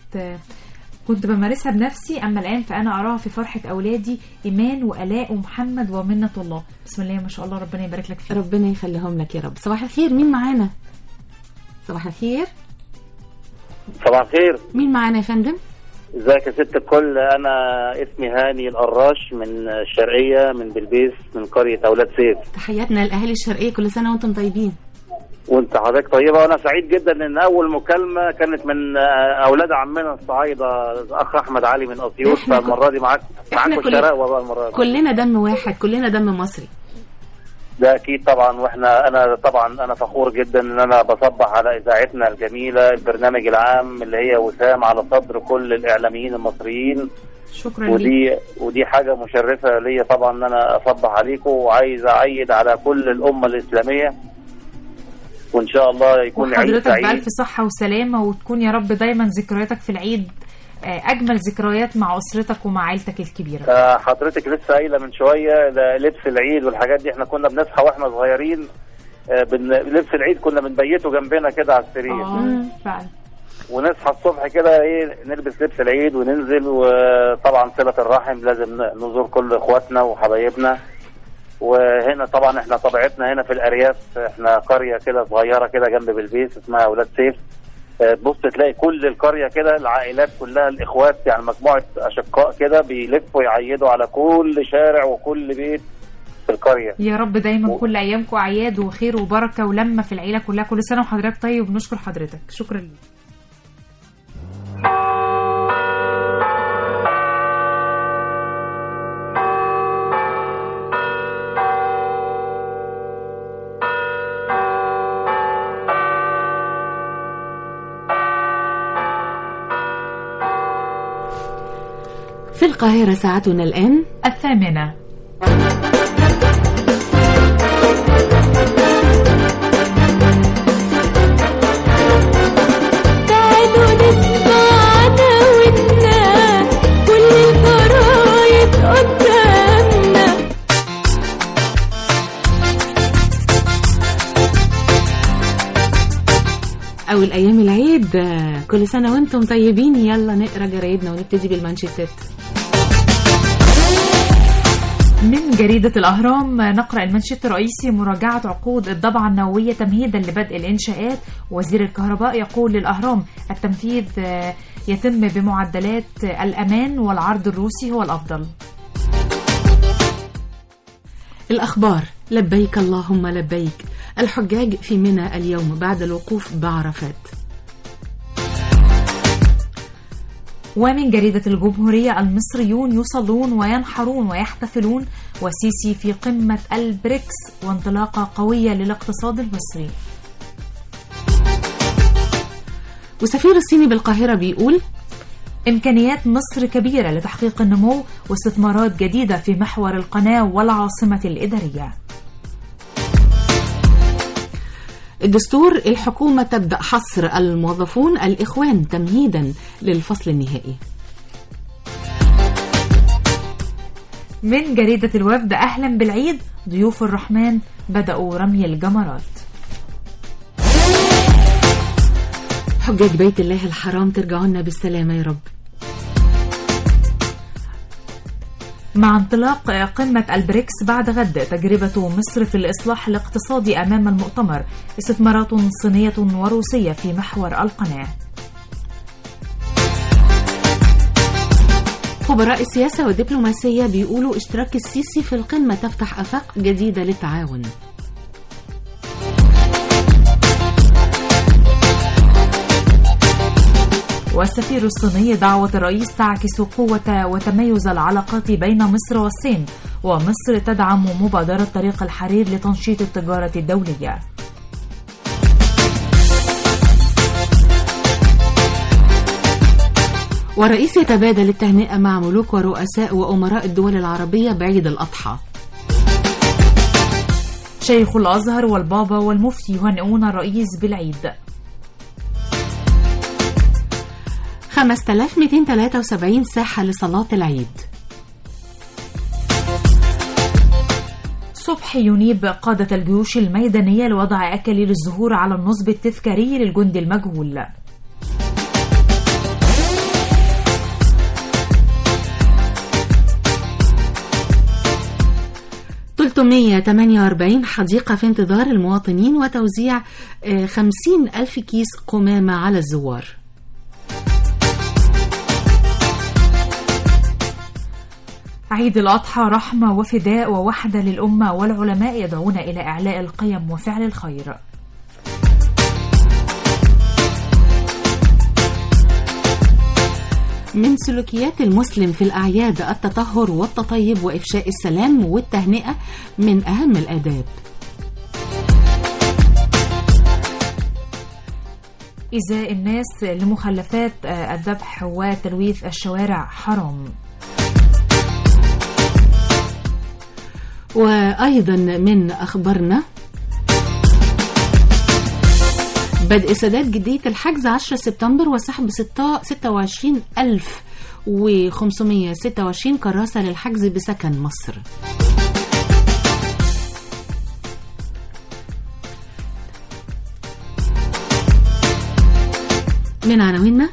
كنت بمارسها بنفسي. أما الآن فأنا أراها في فرحة أولادي إيمان وألاء ومحمد ومنة الله. بسم الله ما شاء الله. ربنا يبارك لك فيه. ربنا يخليهم لك يا رب. صباح الخير. مين معانا؟ صباح الخير. صباح الخير. مين معانا يا فندم؟ ازيك يا ست الكل. انا اسمي هاني القراش من الشرقية من بلبيس من قرية اولاد سيف. تحياتنا لأهالي الشرقية. كل سنة وانتم طيبين. وانت حضرتك طيبه. وانا سعيد جدا ان اول مكالمه كانت من اولاد عمنا الصعايده الاخ احمد علي من اسيوط. فالمره دي معاكم الشراء والله. المره دي كلنا دم واحد. كلنا دم مصري. ده اكيد طبعا، واحنا انا فخور جدا ان انا بصبح على اذاعتنا الجميله، البرنامج العام اللي هي وسام على صدر كل الاعلاميين المصريين. شكرا لك. ودي حاجه مشرفه ليا طبعا ان انا اصبح عليكم، وعايز اعيد على كل الامه الاسلاميه، وان شاء الله يكون عيد حضرتك سعيد بألف صحه وسلامه، وتكون يا رب دايما ذكرياتك في العيد اجمل ذكريات مع اسرتك ومع عيلتك الكبيره. حضرتك لسه قايله من شويه لبس العيد والحاجات دي، احنا كنا بنصحى واحنا صغيرين لبس العيد كنا بنبيته جنبنا كده على السرير. فعلا. ونصحى الصبح كده نلبس لبس العيد وننزل، وطبعا صلة الرحم لازم نزور كل اخواتنا وحبايبنا. وهنا طبعا احنا طبيعتنا هنا في الارياف، احنا قرية كده صغيرة كده جنب بلبيس اسمها اولاد سيف. تبص تلاقي كل القرية كده العائلات كلها الاخوات، يعني مجموعة اشقاء كده بيلفوا يعيدوا على كل شارع وكل بيت في القرية. يا رب دايما كل ايامكم اعياد وخير وبركة ولمة في العيلة كلها. كل سنة وحضرتك طيب، وبنشكر حضرتك. شكرا لك. في القاهرة ساعتنا الآن 8:00. تعالوا نسمعنا ونا كل الجرايد قدامنا. أول أيام العيد، كل سنة وانتم طيبين. يلا نقرأ جرايدنا ونبتدي بالمانشيتات. من جريدة الأهرام نقرأ المنشط الرئيسي: مراجعة عقود الضبعة النووية تمهيدا لبدء الإنشاءات. وزير الكهرباء يقول للأهرام: التنفيذ يتم بمعدلات الأمان والعرض الروسي هو الأفضل. الأخبار: لبيك اللهم لبيك، الحجاج في منى اليوم بعد الوقوف بعرفات. ومن جريدة الجمهورية: المصريون يصلون وينحرون ويحتفلون، والسيسي في قمة البريكس وانطلاقة قوية للاقتصاد المصري. وسفير الصيني بالقاهرة بيقول: إمكانيات مصر كبيرة لتحقيق النمو واستثمارات جديدة في محور القناة والعاصمة الإدارية. الدستور: الحكومة تبدأ حصر الموظفون الإخوان تمهيدا للفصل النهائي. من جريدة الوفد: أهلا بالعيد، ضيوف الرحمن بدأوا رمي الجمرات. حجاج بيت الله الحرام ترجعونا بالسلامة يا رب. مع انطلاق قمة البريكس بعد غد، تجربة مصر في الإصلاح الاقتصادي أمام المؤتمر، استثمارات صينية وروسية في محور القناة. خبراء السياسة والدبلوماسية بيقولوا اشتراك السيسي في القمة تفتح آفاق جديدة للتعاون. والسفير الصيني: دعوة الرئيس تعكس قوة وتميز العلاقات بين مصر والصين، ومصر تدعم مبادرة طريق الحرير لتنشيط التجارة الدولية. ورئيس يتبادل التهنئة مع ملوك ورؤساء وأمراء الدول العربية بعيد الأضحى. شيخ الأزهر والبابا والمفتي يهنئون الرئيس بالعيد. 5273 ساحة لصلاة العيد. صبحي ينيب قادة الجيوش الميدانية لوضع أكاليل الزهور على النصب التذكاري للجندي المجهول. ل 348 حديقة في انتظار المواطنين وتوزيع 50,000 كيس قمامة على الزوار. عيد الأضحى رحمة وفداء ووحدة للأمة، والعلماء يدعون إلى إعلاء القيم وفعل الخير. من سلوكيات المسلم في الأعياد التطهر والتطيب وإفشاء السلام والتهنئة من أهم الآداب. إزاء الناس لمخلفات الذبح وتلويث الشوارع حرام. وأيضا من أخبارنا بدء سداد جدية الحجز 10 سبتمبر وسحب 26,526 كراسة للحجز بسكن مصر. من عناويننا: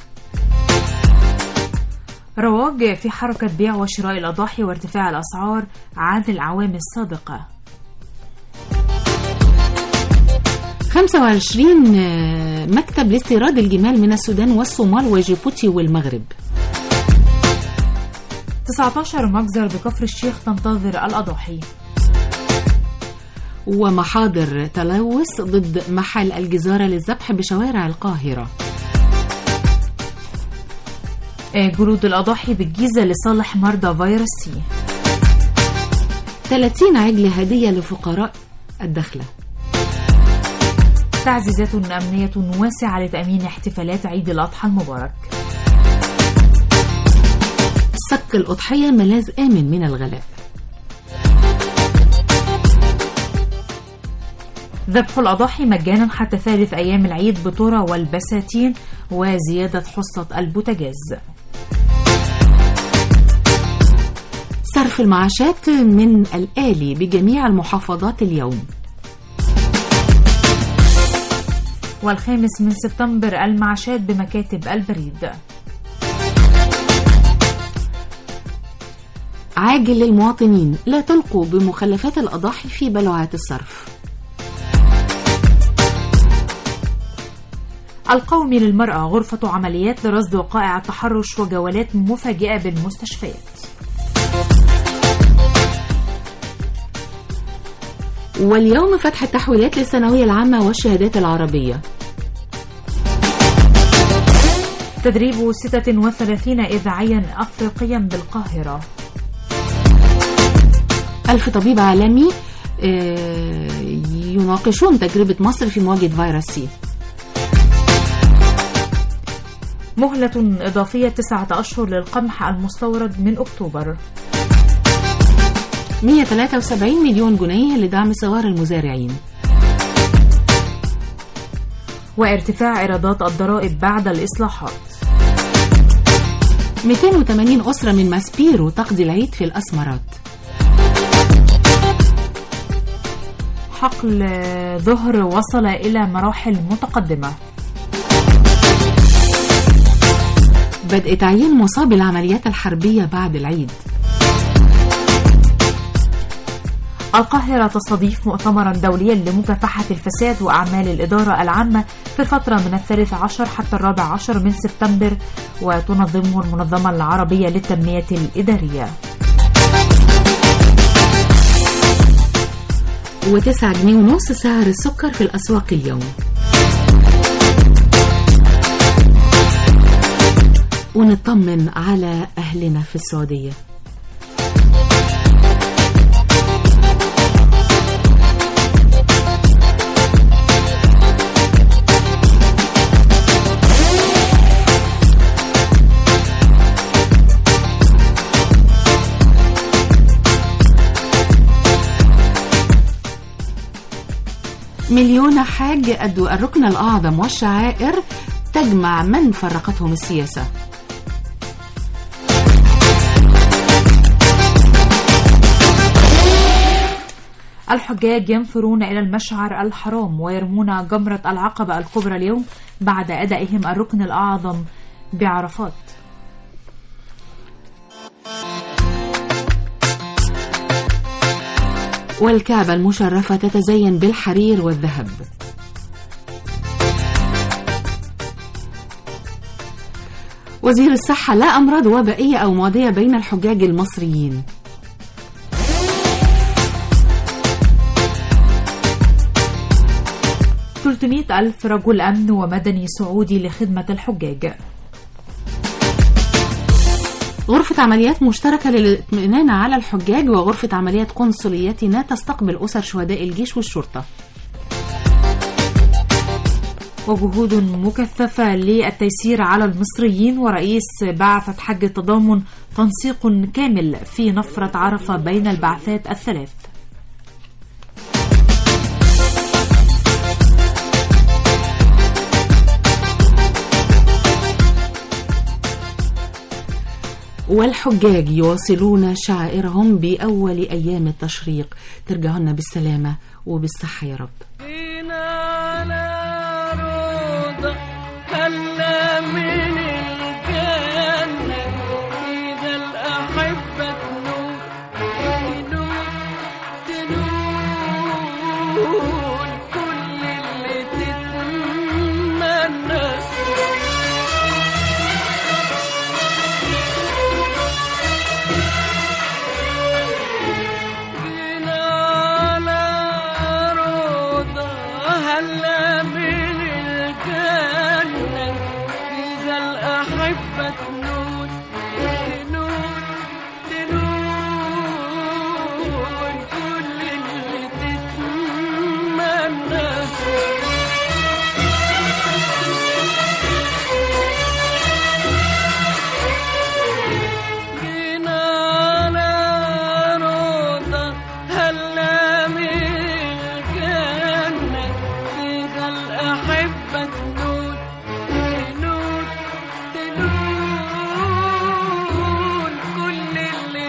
رواج في حركة بيع وشراء الأضاحي وارتفاع الأسعار عن الأعوام السابقة. 25 مكتب لاستيراد الجمال من السودان والصومال وجيبوتي والمغرب. 19 مجزر بكفر الشيخ تنتظر الأضاحي. ومحاضر تلوث ضد محل الجزارة للذبح بشوارع القاهرة. جلود الأضاحي بالجيزة لصالح مرضى فيروس سي. 30 عجل هدية لفقراء الدخلة. تعزيزات أمنية واسعة لتأمين احتفالات عيد الأضحى المبارك. صك الأضحية ملاذ آمن من الغلاء. ذبح الأضاحي مجانا حتى ثالث أيام العيد بطرة والبساتين وزيادة حصة البوتاجاز. صرف المعاشات من الآلي بجميع المحافظات اليوم. والخامس من سبتمبر المعاشات بمكاتب البريد. عاجل للمواطنين: لا تلقوا بمخلفات الأضاحي في بلوعات الصرف. القومي للمرأة: غرفة عمليات لرصد وقائع التحرش وجولات مفاجئة بالمستشفيات. واليوم فتح التحويلات للثانوية العامة والشهادات العربية. تدريب 36 إذاعيا أفريقيا بالقاهرة. 1000 طبيب عالمي يناقشون تجربة مصر في مواجهة فيروس سي. مهلة إضافية 9 أشهر للقمح المستورد من أكتوبر. 173 مليون جنيه لدعم صغار المزارعين. وارتفاع إيرادات الضرائب بعد الإصلاحات. 280 أسرة من ماسبيرو تقضي العيد في الأسمرات. حقل ظهر وصل إلى مراحل متقدمة. بدء تعيين مصاب العمليات الحربية بعد العيد. القاهرة تستضيف مؤتمرا دوليا لمكافحة الفساد وأعمال الإدارة العامة في الفترة من 13 حتى 14 من سبتمبر، وتنظمه المنظمة العربية للتنمية الإدارية. و9 جنيه ونص سعر السكر في الأسواق اليوم. ونطمن على أهلنا في السعودية. مليون حاج أدوا الركن الأعظم والشعائر تجمع من فرقتهم السياسة. الحجاج ينفرون إلى المشعر الحرام ويرمون جمرة العقبة الكبرى اليوم بعد أدائهم الركن الأعظم بعرفات. والكعبة المشرفة تتزين بالحرير والذهب. وزير الصحة: لا أمراض وبائية أو معدية بين الحجاج المصريين. $300,000 رجل أمن ومدني سعودي لخدمة الحجاج. غرفة عمليات مشتركة للاطمئنان على الحجاج وغرفة عمليات قنصليتنا تستقبل أسر شهداء الجيش والشرطة. وجهود مكثفة للتيسير على المصريين، ورئيس بعثة حج التضامن تنسيق كامل في نفرة عرفة بين البعثات الثلاث. والحجاج يواصلون شعائرهم بأول أيام التشريق. ترجعوا لنا بالسلامة وبالصحة يا رب. هلا من الجنة إذا الأحبة تنور كل اللي تتمنى. جينا على روضة هلا من الجنة إذا الأحبة تنور كل اللي تتمنى. جينا على روضة هلا من الجنة إذا الأحبة تنور كل اللي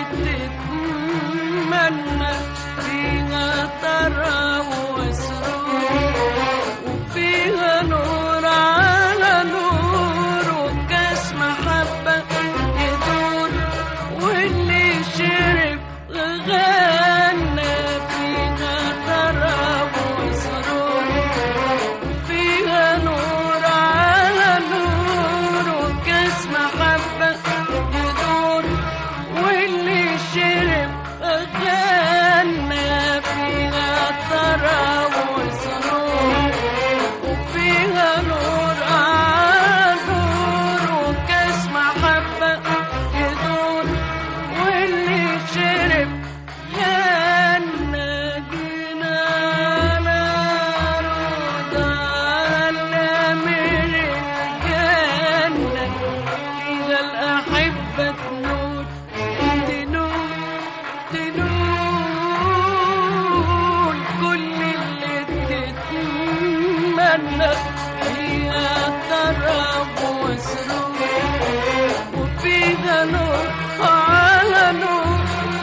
تتمنى. فيها طرب وسرور وفيها نور على نور وكاس محبة يدور واللي شرب غنى. فيها طرب وسرور وفيها نور على نور وكاس محبة يدور واللي شرب غنى. فيها طرب وسرور وفيها نور على نور وكاس محبة يدور واللي شرب غنى. جينا على روضة هلا من الجنة إذا الأحبة تنور كل اللي تتمنى. فيها طرب وسرور وفيها نور على نور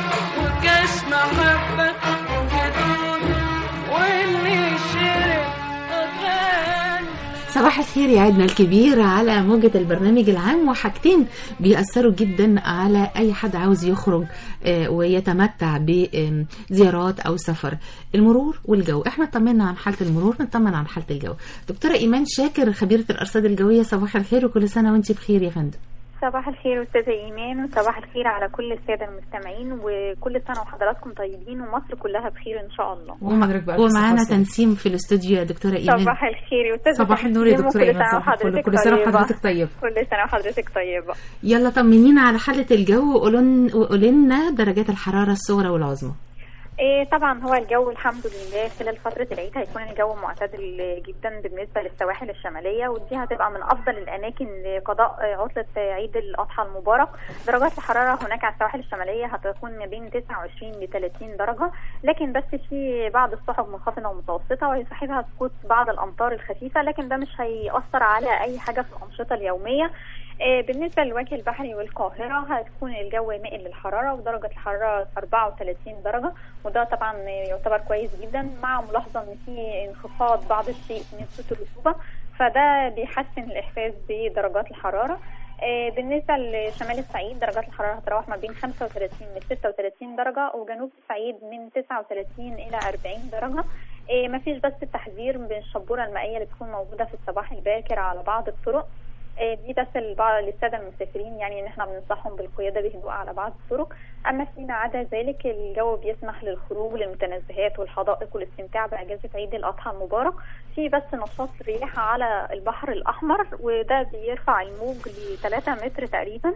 وكاس محبة يدور واللي شرب غنى. صباح الخير يا عيدنا الكبير على موجة البرنامج العام. وحاجتين بيأثروا جدا على أي حد عاوز يخرج ويتمتع بزيارات أو سفر: المرور والجو. احنا طمنا عن حالة المرور، نطمن عن حالة الجو. دكتورة إيمان شاكر خبيرة الأرصاد الجوية، صباح الخير وكل سنة وانتي بخير يا فندم. صباح الخير أستاذة إيمان، وصباح الخير على كل السادة المستمعين، وكل سنة وحضراتكم طيبين ومصر كلها بخير إن شاء الله. ومعانا تنسيم في الاستوديو يا دكتورة إيمان. صباح الخير يا أستاذة. صباح النور يا دكتورة إيمان. كل سنة وحضرتك طيب. كل سنة وحضرتك طيبة. يلا طمنينا على حالة الجو وقولوا لنا درجات الحرارة الصغرى والعظمى. طبعا هو الجو الحمد لله خلال فترة العيد هيكون الجو معتدل جدا بالنسبة للسواحل الشمالية، ودي هتبقى من أفضل الأماكن لقضاء عطلة عيد الأضحى المبارك. درجات الحرارة هناك على السواحل الشمالية هتكون ما بين 29 ل 30 درجة، لكن بس في بعض السحب منخفضة ومتوسطة ويصاحبها سقوط بعض الأمطار الخفيفة، لكن ده مش هيأثر على أي حاجة في الأنشطة اليومية. بالنسبة للوجه البحري والقاهرة هتكون الجو مائل للحرارة ودرجة الحرارة 34 درجة، وده طبعا يعتبر كويس جدا، مع ملاحظة ان في انخفاض بعض الشيء في نسبة الرطوبة، فده بيحسن الإحساس بدرجات الحرارة. بالنسبة لشمال الصعيد درجات الحرارة هتروح ما بين 35 ل 36 درجة، وجنوب الصعيد من 39 إلى 40 درجة. مفيش بس التحذير من الشبورة المائية اللي بتكون موجودة في الصباح الباكر على بعض الطرق، دي بس للسادة المسافرين، يعني ان احنا بننصحهم بالقيادة بهدوء على بعض الطرق. اما فيما عدا ذلك الجو بيسمح للخروج للمتنزهات والحدائق والاستمتاع باجازة عيد الاضحى المبارك. في بس نشاط رياح على البحر الاحمر، وده بيرفع الموج ل 3 متر تقريبا،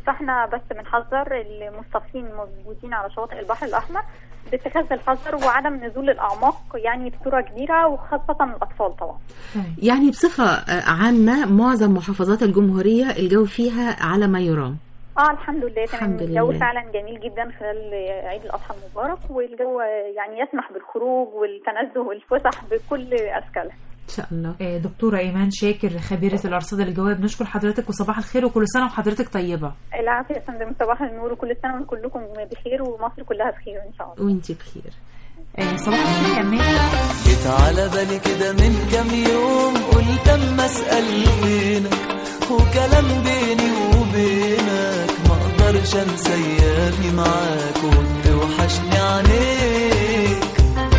فاحنا بس بنحذر المصطفين موجودين على شواطئ البحر الأحمر باتخاذ الحذر وعدم نزول الأعماق يعني بصورة كبيرة، وخاصة الأطفال طبعا. يعني بصفة عامة معظم محافظات الجمهورية الجو فيها على ما يرام. الحمد لله تمام. الجو فعلا جميل جدا خلال عيد الأضحى المبارك، والجو يعني يسمح بالخروج والتنزه والفسح بكل أشكالها ان شاء الله. دكتورة ايمان شاكر خبيرة الارصاد الجوية، بنشكر حضرتك وصباح الخير وكل سنة وحضرتك طيبة. العافية يا فندم، صباح النور وكل سنة وكلكم بخير ومصر كلها بخير ان شاء الله. وانتي بخير. صباح الخير يا امان. جيت على بالي كده من كام يوم، قلت اما اسال فينك وكلام بيني وبينك، ما اقدرش انسى ايامي معاك وتوحشني عليك.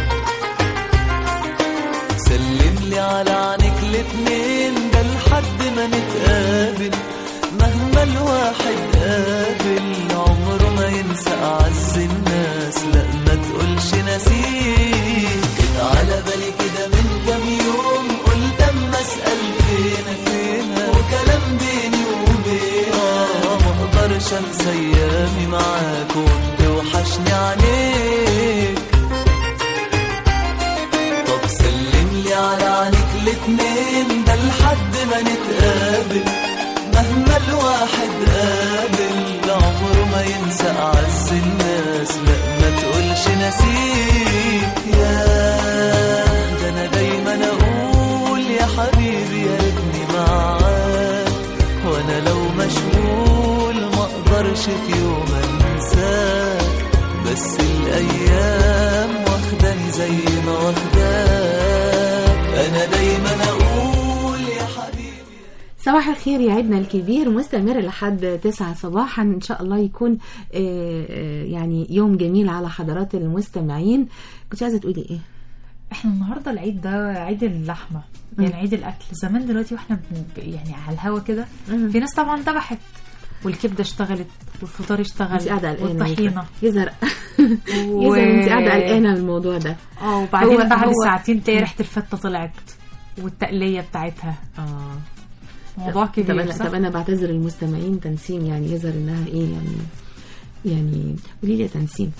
سلم لي على عينيك الاتنين ده لحد ما نتقابل، مهما الواحد قابل عمره ما ينسى اعز الناس، لا ما تقولش نسيك. جيت على بالي كده من كام يوم، قلت اما اسال فينك وكلام بيني وبينك، ما اقدرش انسى ايامي معاك وتوحشني عليك. طب سلم لي على عينيك الاتنين ده لحد ما نتقابل، مهما الواحد قابل عمره ما ينسى اعز الناس، لا ما تقولش نسيك. يا ده انا دايما اقول يا حبيبي يا ريتني معاك، وانا لو مشغول ما اقدرش في يوم انساك، بس الايام واخداني زي ما واخداك، انا دايما اقول يا حبيبي. صباح الخير يا عيدنا الكبير مستمر لحد 9 صباحا ان شاء الله يكون يعني يوم جميل على حضرات المستمعين. كنت عايزه تقولي ايه؟ احنا النهارده العيد ده عيد اللحمه، يعني عيد الاكل. زمان دلوقتي واحنا يعني على الهوا كده في ناس طبعا ذبحت والكبده اشتغلت والفطار اشتغل والطحينه يزهر انت قاعده قلقانه من الموضوع ده. وبعدين بعد ساعتين تلاقي ريحه الفته طلعت والتقليه بتاعتها. موضوع كبير. طب انا بعتذر المستمعين. تنسيم يعني يظهر انها ايه يعني قولي لي يا تنسيم،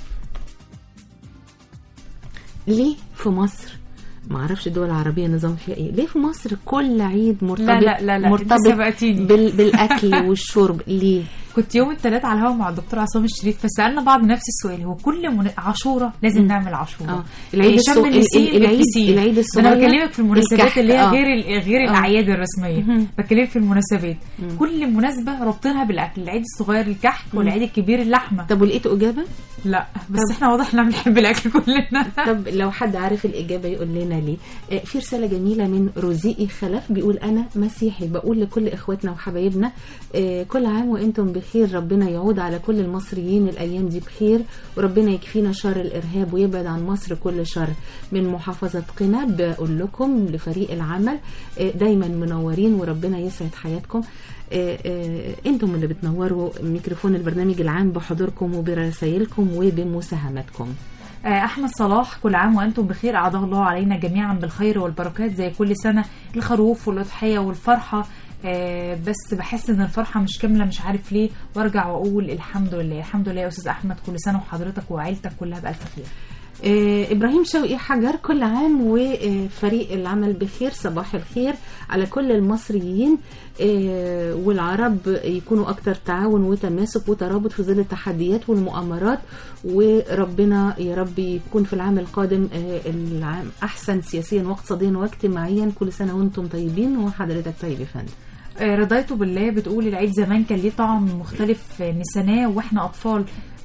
ليه في مصر ما اعرفش الدول العربيه نظام فيها ايه، ليه في مصر كل عيد مرتبط لا مرتبط بالاكل والشرب؟ ليه؟ كنت يوم الثلاث على الهوا مع الدكتور عصام الشريف فسالنا بعض نفس السؤال، هو كل عاشوره لازم نعمل عاشوره. العيد العيد الصغير. انا بكلمك في المناسبات اللي هي غير الاعياد الرسميه، بكلمك في المناسبات كل مناسبه رابطينها بالاكل. العيد الصغير الكحك والعيد الكبير اللحمه. طب ولقيتوا اجابه؟ لا بس احنا واضح ان بنحب الاكل كلنا. طب لو حد عارف الاجابه يقول لنا ليه. في رساله جميله من روزيقي خلف بيقول انا مسيحي، بقول لكل اخواتنا وحبايبنا كل عام وانتم بخير، ربنا يعود على كل المصريين الايام دي بخير، وربنا يكفينا شر الارهاب ويبعد عن مصر كل شر. من محافظه قنا بقول لكم لفريق العمل دايما منورين وربنا يسعد حياتكم. انتم اللي بتنوروا ميكروفون البرنامج العام بحضوركم وبرسائلكم وبمساهمتكم. احمد صلاح كل عام وانتم بخير، اعاذ الله علينا جميعا بالخير والبركات زي كل سنه، الخروف والاضحيه والفرحه. بس بحس ان الفرحه مش كامله مش عارف ليه، وارجع واقول الحمد لله. الحمد لله يا استاذ احمد، كل سنه وحضرتك وعيلتك كلها بالف خير. إبراهيم شوقي حجر كل عام وفريق العمل بخير، صباح الخير على كل المصريين والعرب، يكونوا أكتر تعاون وتماسك وترابط في ظل التحديات والمؤامرات، وربنا يا رب يكون في العام القادم العام أحسن سياسيا واقتصاديا واجتماعيا. كل سنة وانتم طيبين وحضرتك طيب يا فندم. رضيته بالله بتقول العيد زمان كان ليه طعم مختلف، نسناه واحنا أطفال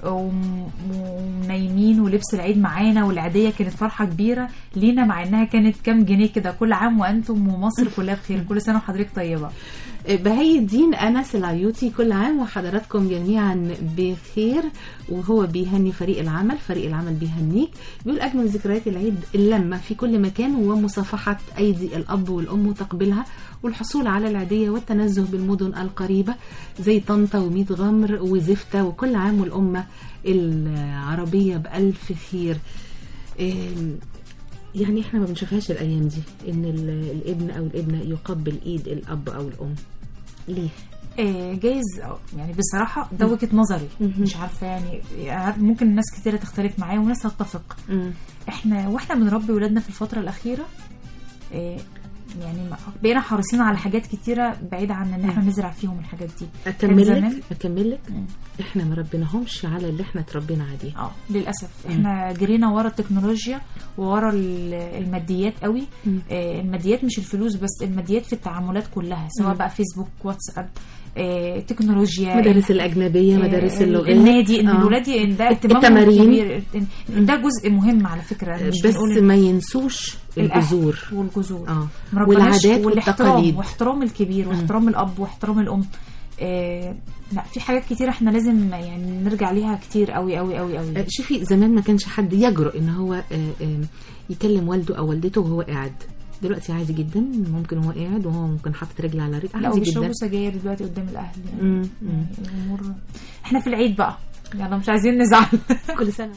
ونايمين ولبس العيد معانا، والعيدية كانت فرحة كبيرة لينا مع انها كانت كام جنيه كده. كل عام وانتم ومصر كلها بخير، كل سنة وحضرتك طيبة. بهي الدين أنس العيوطي كل عام وحضراتكم جميعا بخير، وهو بيهني فريق العمل. فريق العمل بيهنيك، بيقول أجمل ذكريات العيد اللمة في كل مكان ومصافحة أيدي الأب والأم وتقبيلها والحصول على العيدية والتنزه بالمدن القريبة زي طنطا وميت غمر وزفتة، وكل عام والأمة العربية بألف خير. يعني احنا ما بنشوفهاش الأيام دي إن الابن أو الابنة يقبل إيد الأب أو الأم. ليه؟ جايز يعني بصراحة ده وجهة نظري، مش عارفة يعني ممكن ناس كتيرة تختلف معايا وناس هتتفق. واحنا بنربي ولادنا في الفترة الأخيرة يعني بقينا حريصين على حاجات كتيرة بعيدة عن ان احنا نزرع فيهم الحاجات دي. اكمل لك احنا ما ربيناهمش على اللي احنا اتربينا عليه. للاسف احنا جرينا ورا التكنولوجيا وورا الماديات قوي. الماديات مش الفلوس بس، الماديات في التعاملات كلها، سواء بقى فيسبوك، واتساب، تكنولوجيا، مدارس الأجنبية، مدارس اللغات، النادي، ان الولاد ده اهتمام كبير، ده جزء مهم على فكرة. بس ما ينسوش الجذور والجذور والعادات والتقاليد واحترام الكبير واحترام الأب واحترام الأم. لا، في حاجات كتير احنا لازم يعني نرجع ليها كتير قوي قوي قوي قوي. شوفي زمان ما كانش حد يجرؤ ان هو يكلم والده او والدته وهو قاعد. دلوقتي عادي جدا، ممكن هو قاعد وهو ممكن حاطط رجل على رجل، عادي جدا. لا، وبيشربوا سجاير دلوقتي قدام الاهل يعني. الامور. احنا في العيد بقى، يلا مش عايزين نزعل. كل سنه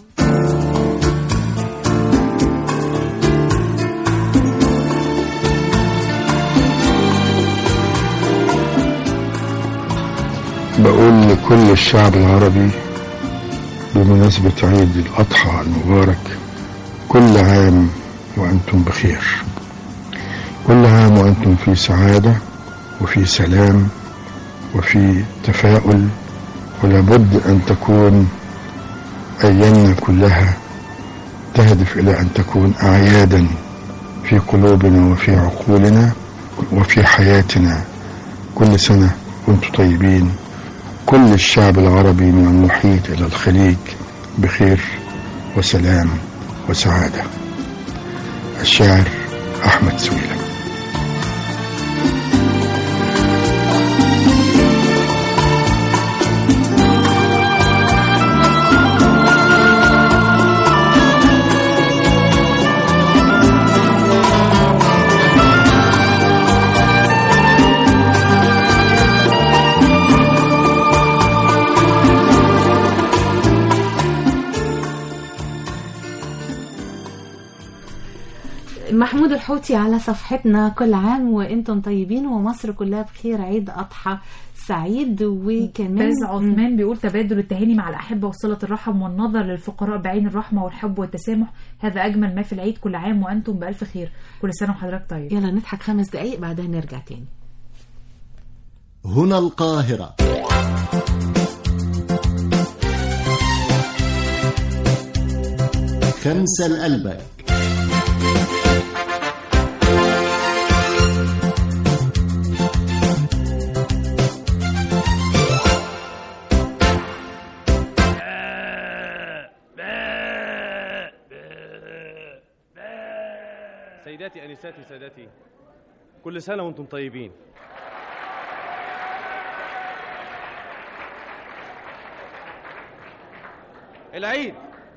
بقول لكل الشعب العربي بمناسبة عيد الأضحى المبارك: كل عام وأنتم بخير، كل عام وأنتم في سعادة وفي سلام وفي تفاؤل. ولابد أن تكون أيامنا كلها تهدف إلى أن تكون أعيادا في قلوبنا وفي عقولنا وفي حياتنا. كل سنة وأنتم طيبين، كل الشعب العربي من المحيط إلى الخليج بخير وسلام وسعادة. الشاعر أحمد سويلم. محمود الحوتي على صفحتنا: كل عام وانتم طيبين ومصر كلها بخير، عيد اضحى سعيد. وكمان باز عثمان بيقول: تبادل التهاني مع الأحبة وصلة الرحم والنظر للفقراء بعين الرحمة والحب والتسامح، هذا أجمل ما في العيد. كل عام وأنتم بألف خير، كل سنة وحضرتك طيب. يلا نضحك 5 دقايق بعدها نرجع تاني. هنا القاهرة. خمسة لقلبك. سيداتي أنساتي سادتي، كل سنة وانتم طيبين. العيد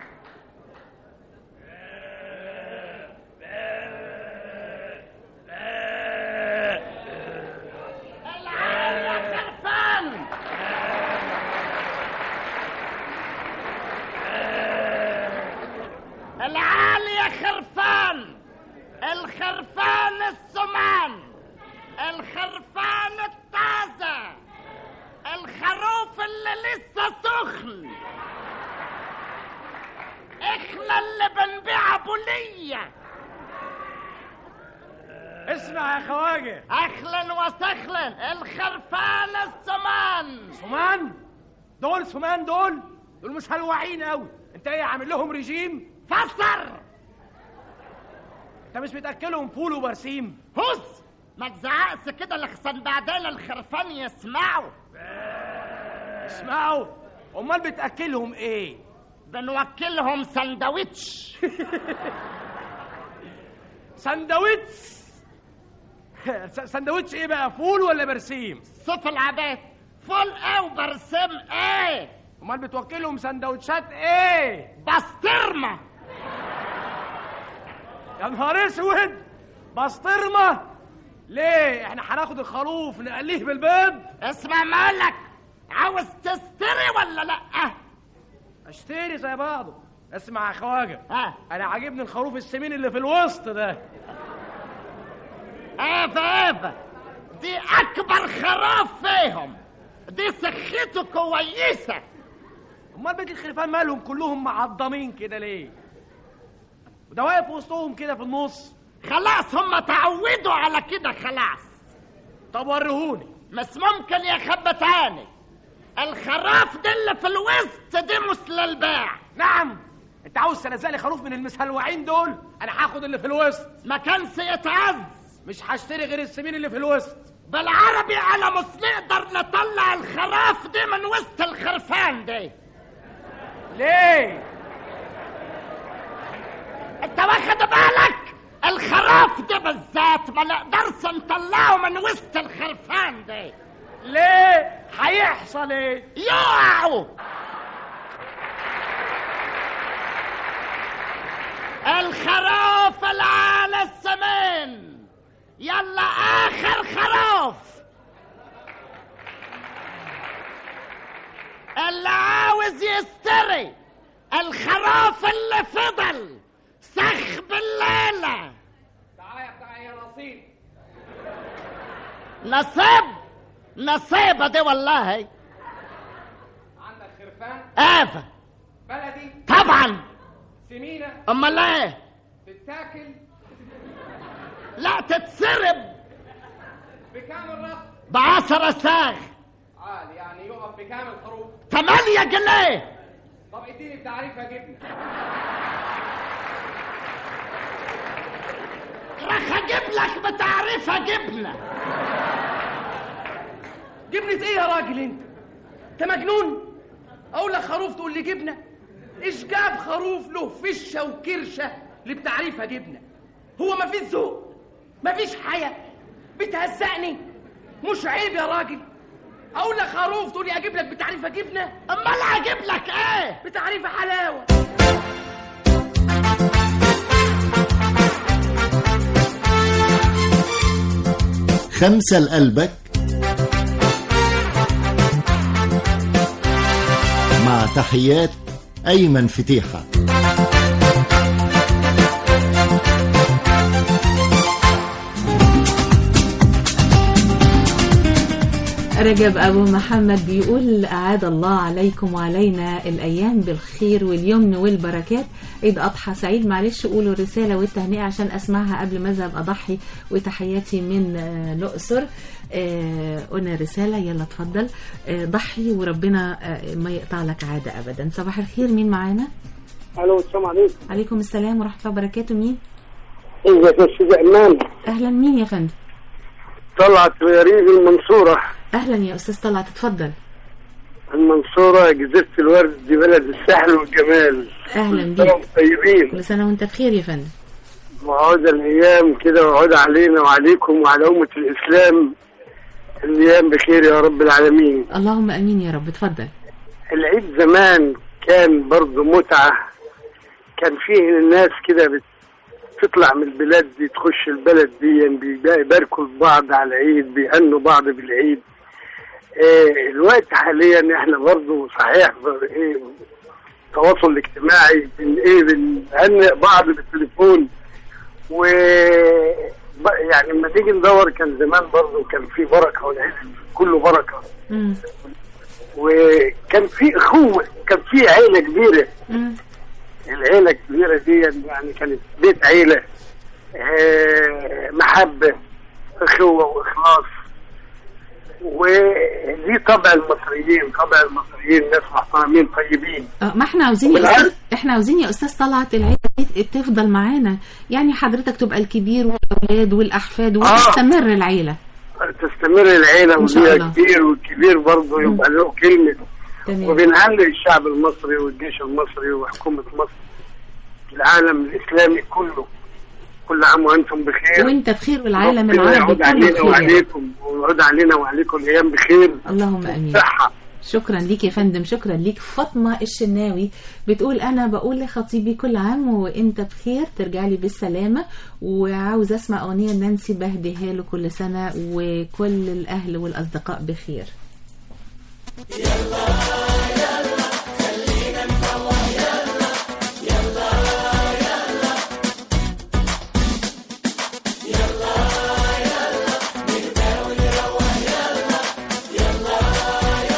الخرفان السمان، الخرفان الطازة، الخروف اللي لسه سخن، اخلى اللي بنبيع بولية. اسمع يا خواجه. اهلا وسهلا. الخرفان السمان. سمان؟ دول سمان دول مش هلوعين قوي. انت ايه عامل لهم ريجيم؟ فسر. انت مش بتاكلهم فول وبرسيم؟ هز ما تزعقش كده لحسن بعدين الخرفان يسمعوا. اسمعوا. امال بتاكلهم ايه؟ بنوكلهم سندوتش. سندوتش؟ سندوتش ايه بقى، فول ولا برسيم؟ صف العباد. فول ايه وبرسيم ايه؟ امال بتوكلهم سندوتشات ايه؟ بسطرمه. يا نهار اسود، بسطرمه؟ ليه؟ احنا هناخد الخروف نقليه بالبيض؟ اسمع مالك، عاوز تشتري ولا لا؟ اشتري زي بعضه. اسمع يا خواجه، انا عاجبني الخروف السمين اللي في الوسط ده. ايه دي اكبر خراف فيهم. دي صحته كويسة. امال بيت الخرفان مالهم كلهم معضمين كده ليه؟ وده واقف وسطهم كده في النص. خلاص هم تعودوا على كده خلاص. طب وريهوني. مش ممكن يا خبتاني، الخراف ده اللي في الوسط دي مش للبيع. نعم، انت عاوز تنزلي خروف من المسلوعين دول؟ انا هاخد اللي في الوسط. ما كانش يتعز. مش هشتري غير السمين اللي في الوسط. بالعربي انا مش نقدر نطلع الخراف دي من وسط الخرفان دي. ليه؟ انت واخد بالك؟ الخراف ده بالذات ما نقدرش نطلعه من وسط الخرفان دي. ليه؟ هيحصل ايه؟ يقعوا. الخراف العالى السمين. يلا اخر خراف. اللي عاوز يشتري الخراف اللي فضل سخ بالليلة. تعالى يا نصيب. نصيبة دي والله. عندك خرفان؟ ايوه. بلدي؟ طبعا. سمينة؟ امال ايه؟ تتاكل؟ لا تتسرب. بكام الرص؟ ب10 ساغ. عالي، يعني يقف بكام الخروف؟ 8 جنيه. طب اديني بتعريفها جبنة. راح اجيب لك بتعريفها جبنة. جبنة ايه يا راجل انت مجنون؟ اقول لك خروف تقول لي جبنة؟ ايش جاب خروف له فشة وكرشة اللي بتعريفها جبنة؟ هو ما فيش ذوق؟ ما فيش حياة؟ بتهزقني؟ مش عيب يا راجل؟ اقول لك خروف تقول لي اجيب لك بتعريفها جبنة؟ امال اجيب لك ايه؟ بتعريفها حلاوة. خمسة لقلبك مع تحيات أيمن فتيحة. رجب أبو محمد بيقول أعاد الله عليكم وعلينا الأيام بالخير واليمن والبركات. عيد أضحى سعيد. معلش قولوا الرسالة والتهنئة عشان أسمعها قبل ما أذهب أضحي. وتحياتي من الأقصر. قلنا رسالة. يلا اتفضل ضحي وربنا ما يقطع لك عادة أبدا. صباح الخير. مين معانا؟ ألو السلام عليكم. عليكم السلام ورحمة الله وبركاته. مين؟ ازيك يا أستاذ إيمان؟ أهلا. مين يا فندم؟ طلعت غريب المنصورة. أهلا يا أستاذ طلعت اتفضل. المنصورة جزيرة الورد دي بلد السحر والجمال. أهلا بيك. طيبين. كل سنة وأنت بخير يا فندم. وعود الأيام كده وعود علينا وعليكم وعلى أمة الإسلام الأيام بخير يا رب العالمين. اللهم أمين يا رب. اتفضل. العيد زمان كان برضه متعة. كان فيه الناس كده تطلع من البلاد دي تخش البلد دي بيباركوا لبعض على العيد بيهنوا بعض بالعيد. الوقت حاليا احنا برضه صحيح التواصل الاجتماعي بنهنئ بعض بالتليفون و يعني لما نيجي ندور كان زمان برضه كان في بركه والعيد كله بركه. وكان في اخوه كان في عيله كبيره. العيله الكبيره دي يعني كانت بيت عيله محبه اخوه واخلاص. ودي طبع المصريين ناس محترمين طيبين. ما احنا عاوزين احنا عاوزين يا استاذ طلعت العيله دي تفضل معانا. يعني حضرتك تبقى الكبير والاولاد والاحفاد وتستمر العيله. تستمر العيله وليها كبير والكبير برضه يبقى له كلمه. وبنهنئ الشعب المصري والجيش المصري وحكومه مصر العالم الاسلامي كله. كل عام وانتم بخير. وانت بخير والعالم العربي كله بخير. ويعود علينا وعليكم الايام بخير. اللهم امين. صحة. شكرا ليك يا فندم. شكرا ليك. فاطمه الشناوي بتقول انا بقول لخطيبي كل عام وانت بخير ترجع لي بالسلامه. وعاوز اسمع اغنيه نانسي بهديها له كل سنه وكل الاهل والاصدقاء بخير. يلا يلا خلينا نفوح. يلا يلا يلا يلا يلا نهدى ونروح. يلا يلا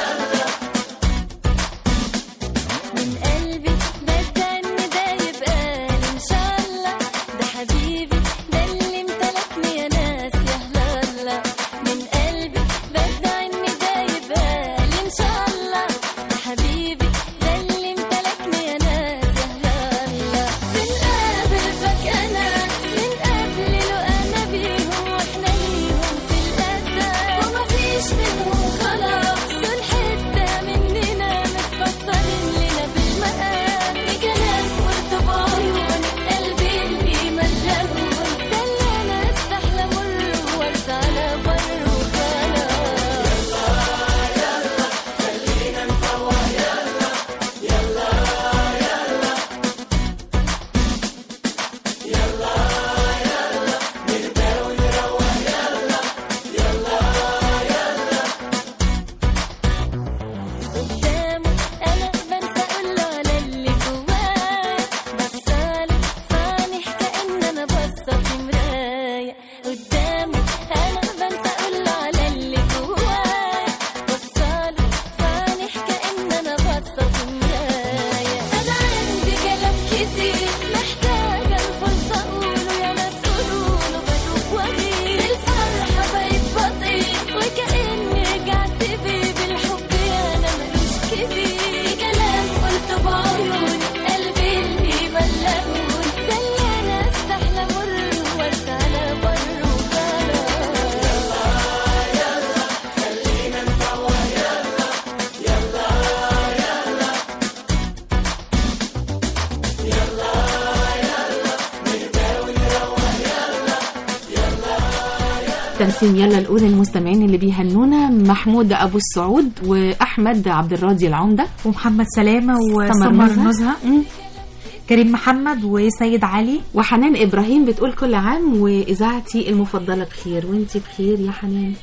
تنسيم يلا الأولى المستمعين اللي بيهنونا محمود أبو السعود وأحمد عبد الراضي العمدة ومحمد سلامة وسمر النزهة كريم محمد وسيد علي وحنان إبراهيم بتقول كل عام وإذاعتي المفضلة بخير. وانتي بخير يا حنان.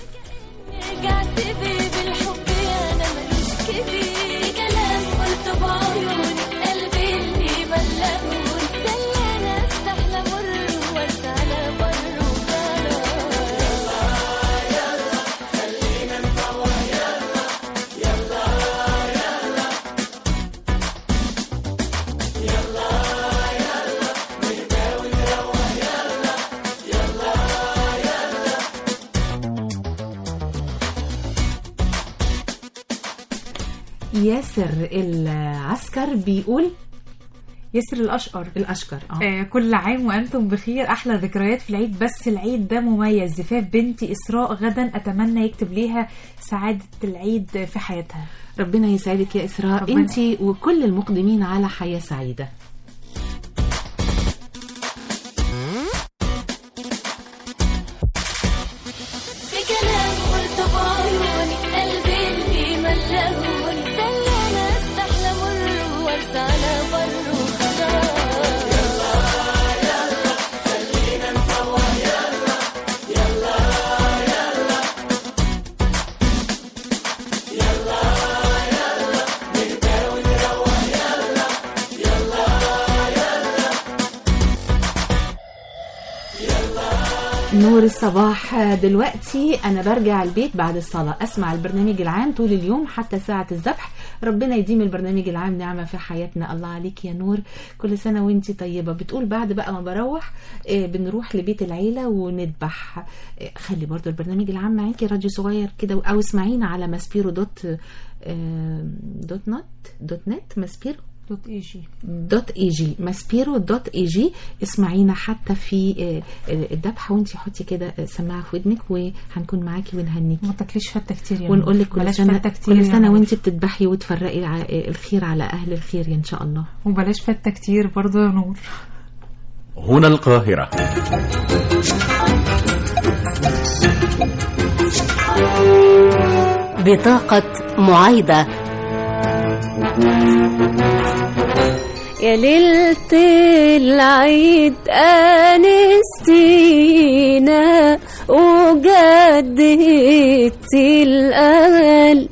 ياسر العسكر بيقول ياسر الأشقر كل عام وأنتم بخير، أحلى ذكريات في العيد، بس العيد ده مميز، زفاف بنتي إسراء غدا، أتمنى يكتب ليها سعادة العيد في حياتها. ربنا يسعدك يا إسراء أنتي وكل المقدمين على حياة سعيدة. نور الصباح. دلوقتي أنا برجع البيت بعد الصلاة أسمع البرنامج العام طول اليوم حتى ساعة الذبح. ربنا يديم البرنامج العام نعمة في حياتنا. الله عليك يا نور، كل سنة وانتي طيبة. بتقول بعد بقى ما بروح بنروح لبيت العيلة وندبح. خلي برضو البرنامج العام معاكي راديو صغير كده، أو اسمعينا على ماسبيرو دوت نت ماسبيرو .ag ماسبيرو.ag. اسمعينا حتى في الذبح وانتي حطي كده سماعه في ودنك وهنكون معاكي ونهنيكي. ما تاكليش فته كتير يعني، ونقول لك كل سنه وانتي بتذبحي وتفرقي الخير على اهل الخير ان شاء الله. وبلاش فته كتير برضه يا نور. هنا القاهره. بطاقة معايدة. يا ليلة العيد أنستينا وجددت الأمل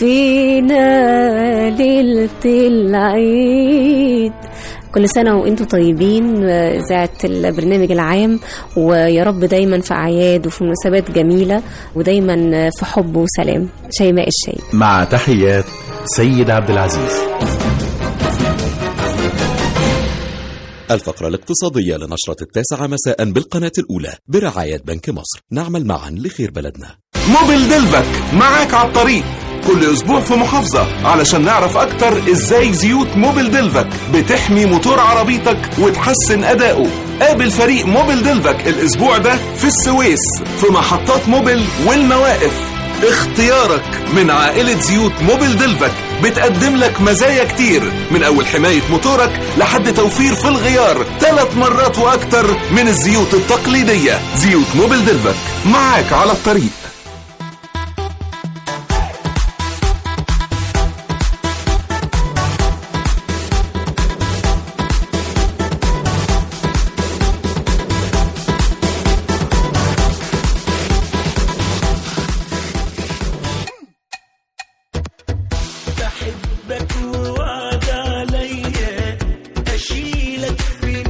فينا ليلة العيد. كل سنة وانتم طيبين إذاعة البرنامج العام، ويا رب دايما في أعياد وفي مناسبات جميلة ودايما في حب وسلام. شيماء الشايب. مع تحيات سيد عبد العزيز. الفقرة الاقتصادية لنشرة 9 مساء بالقناة الأولى برعاية بنك مصر. نعمل معا لخير بلدنا. موبيل دلفك معاك على الطريق كل أسبوع في محافظة علشان نعرف أكتر إزاي زيوت موبيل دلفك بتحمي موتور عربيتك وتحسن أداؤه. قابل فريق موبيل دلفك الأسبوع ده في السويس في محطات موبيل والمواقف. اختيارك من عائلة زيوت موبيل دلفك بتقدم لك مزايا كتير، من أول حماية موتورك لحد توفير في الغيار 3 مرات وأكتر من الزيوت التقليدية. زيوت موبيل دلفك معاك على الطريق.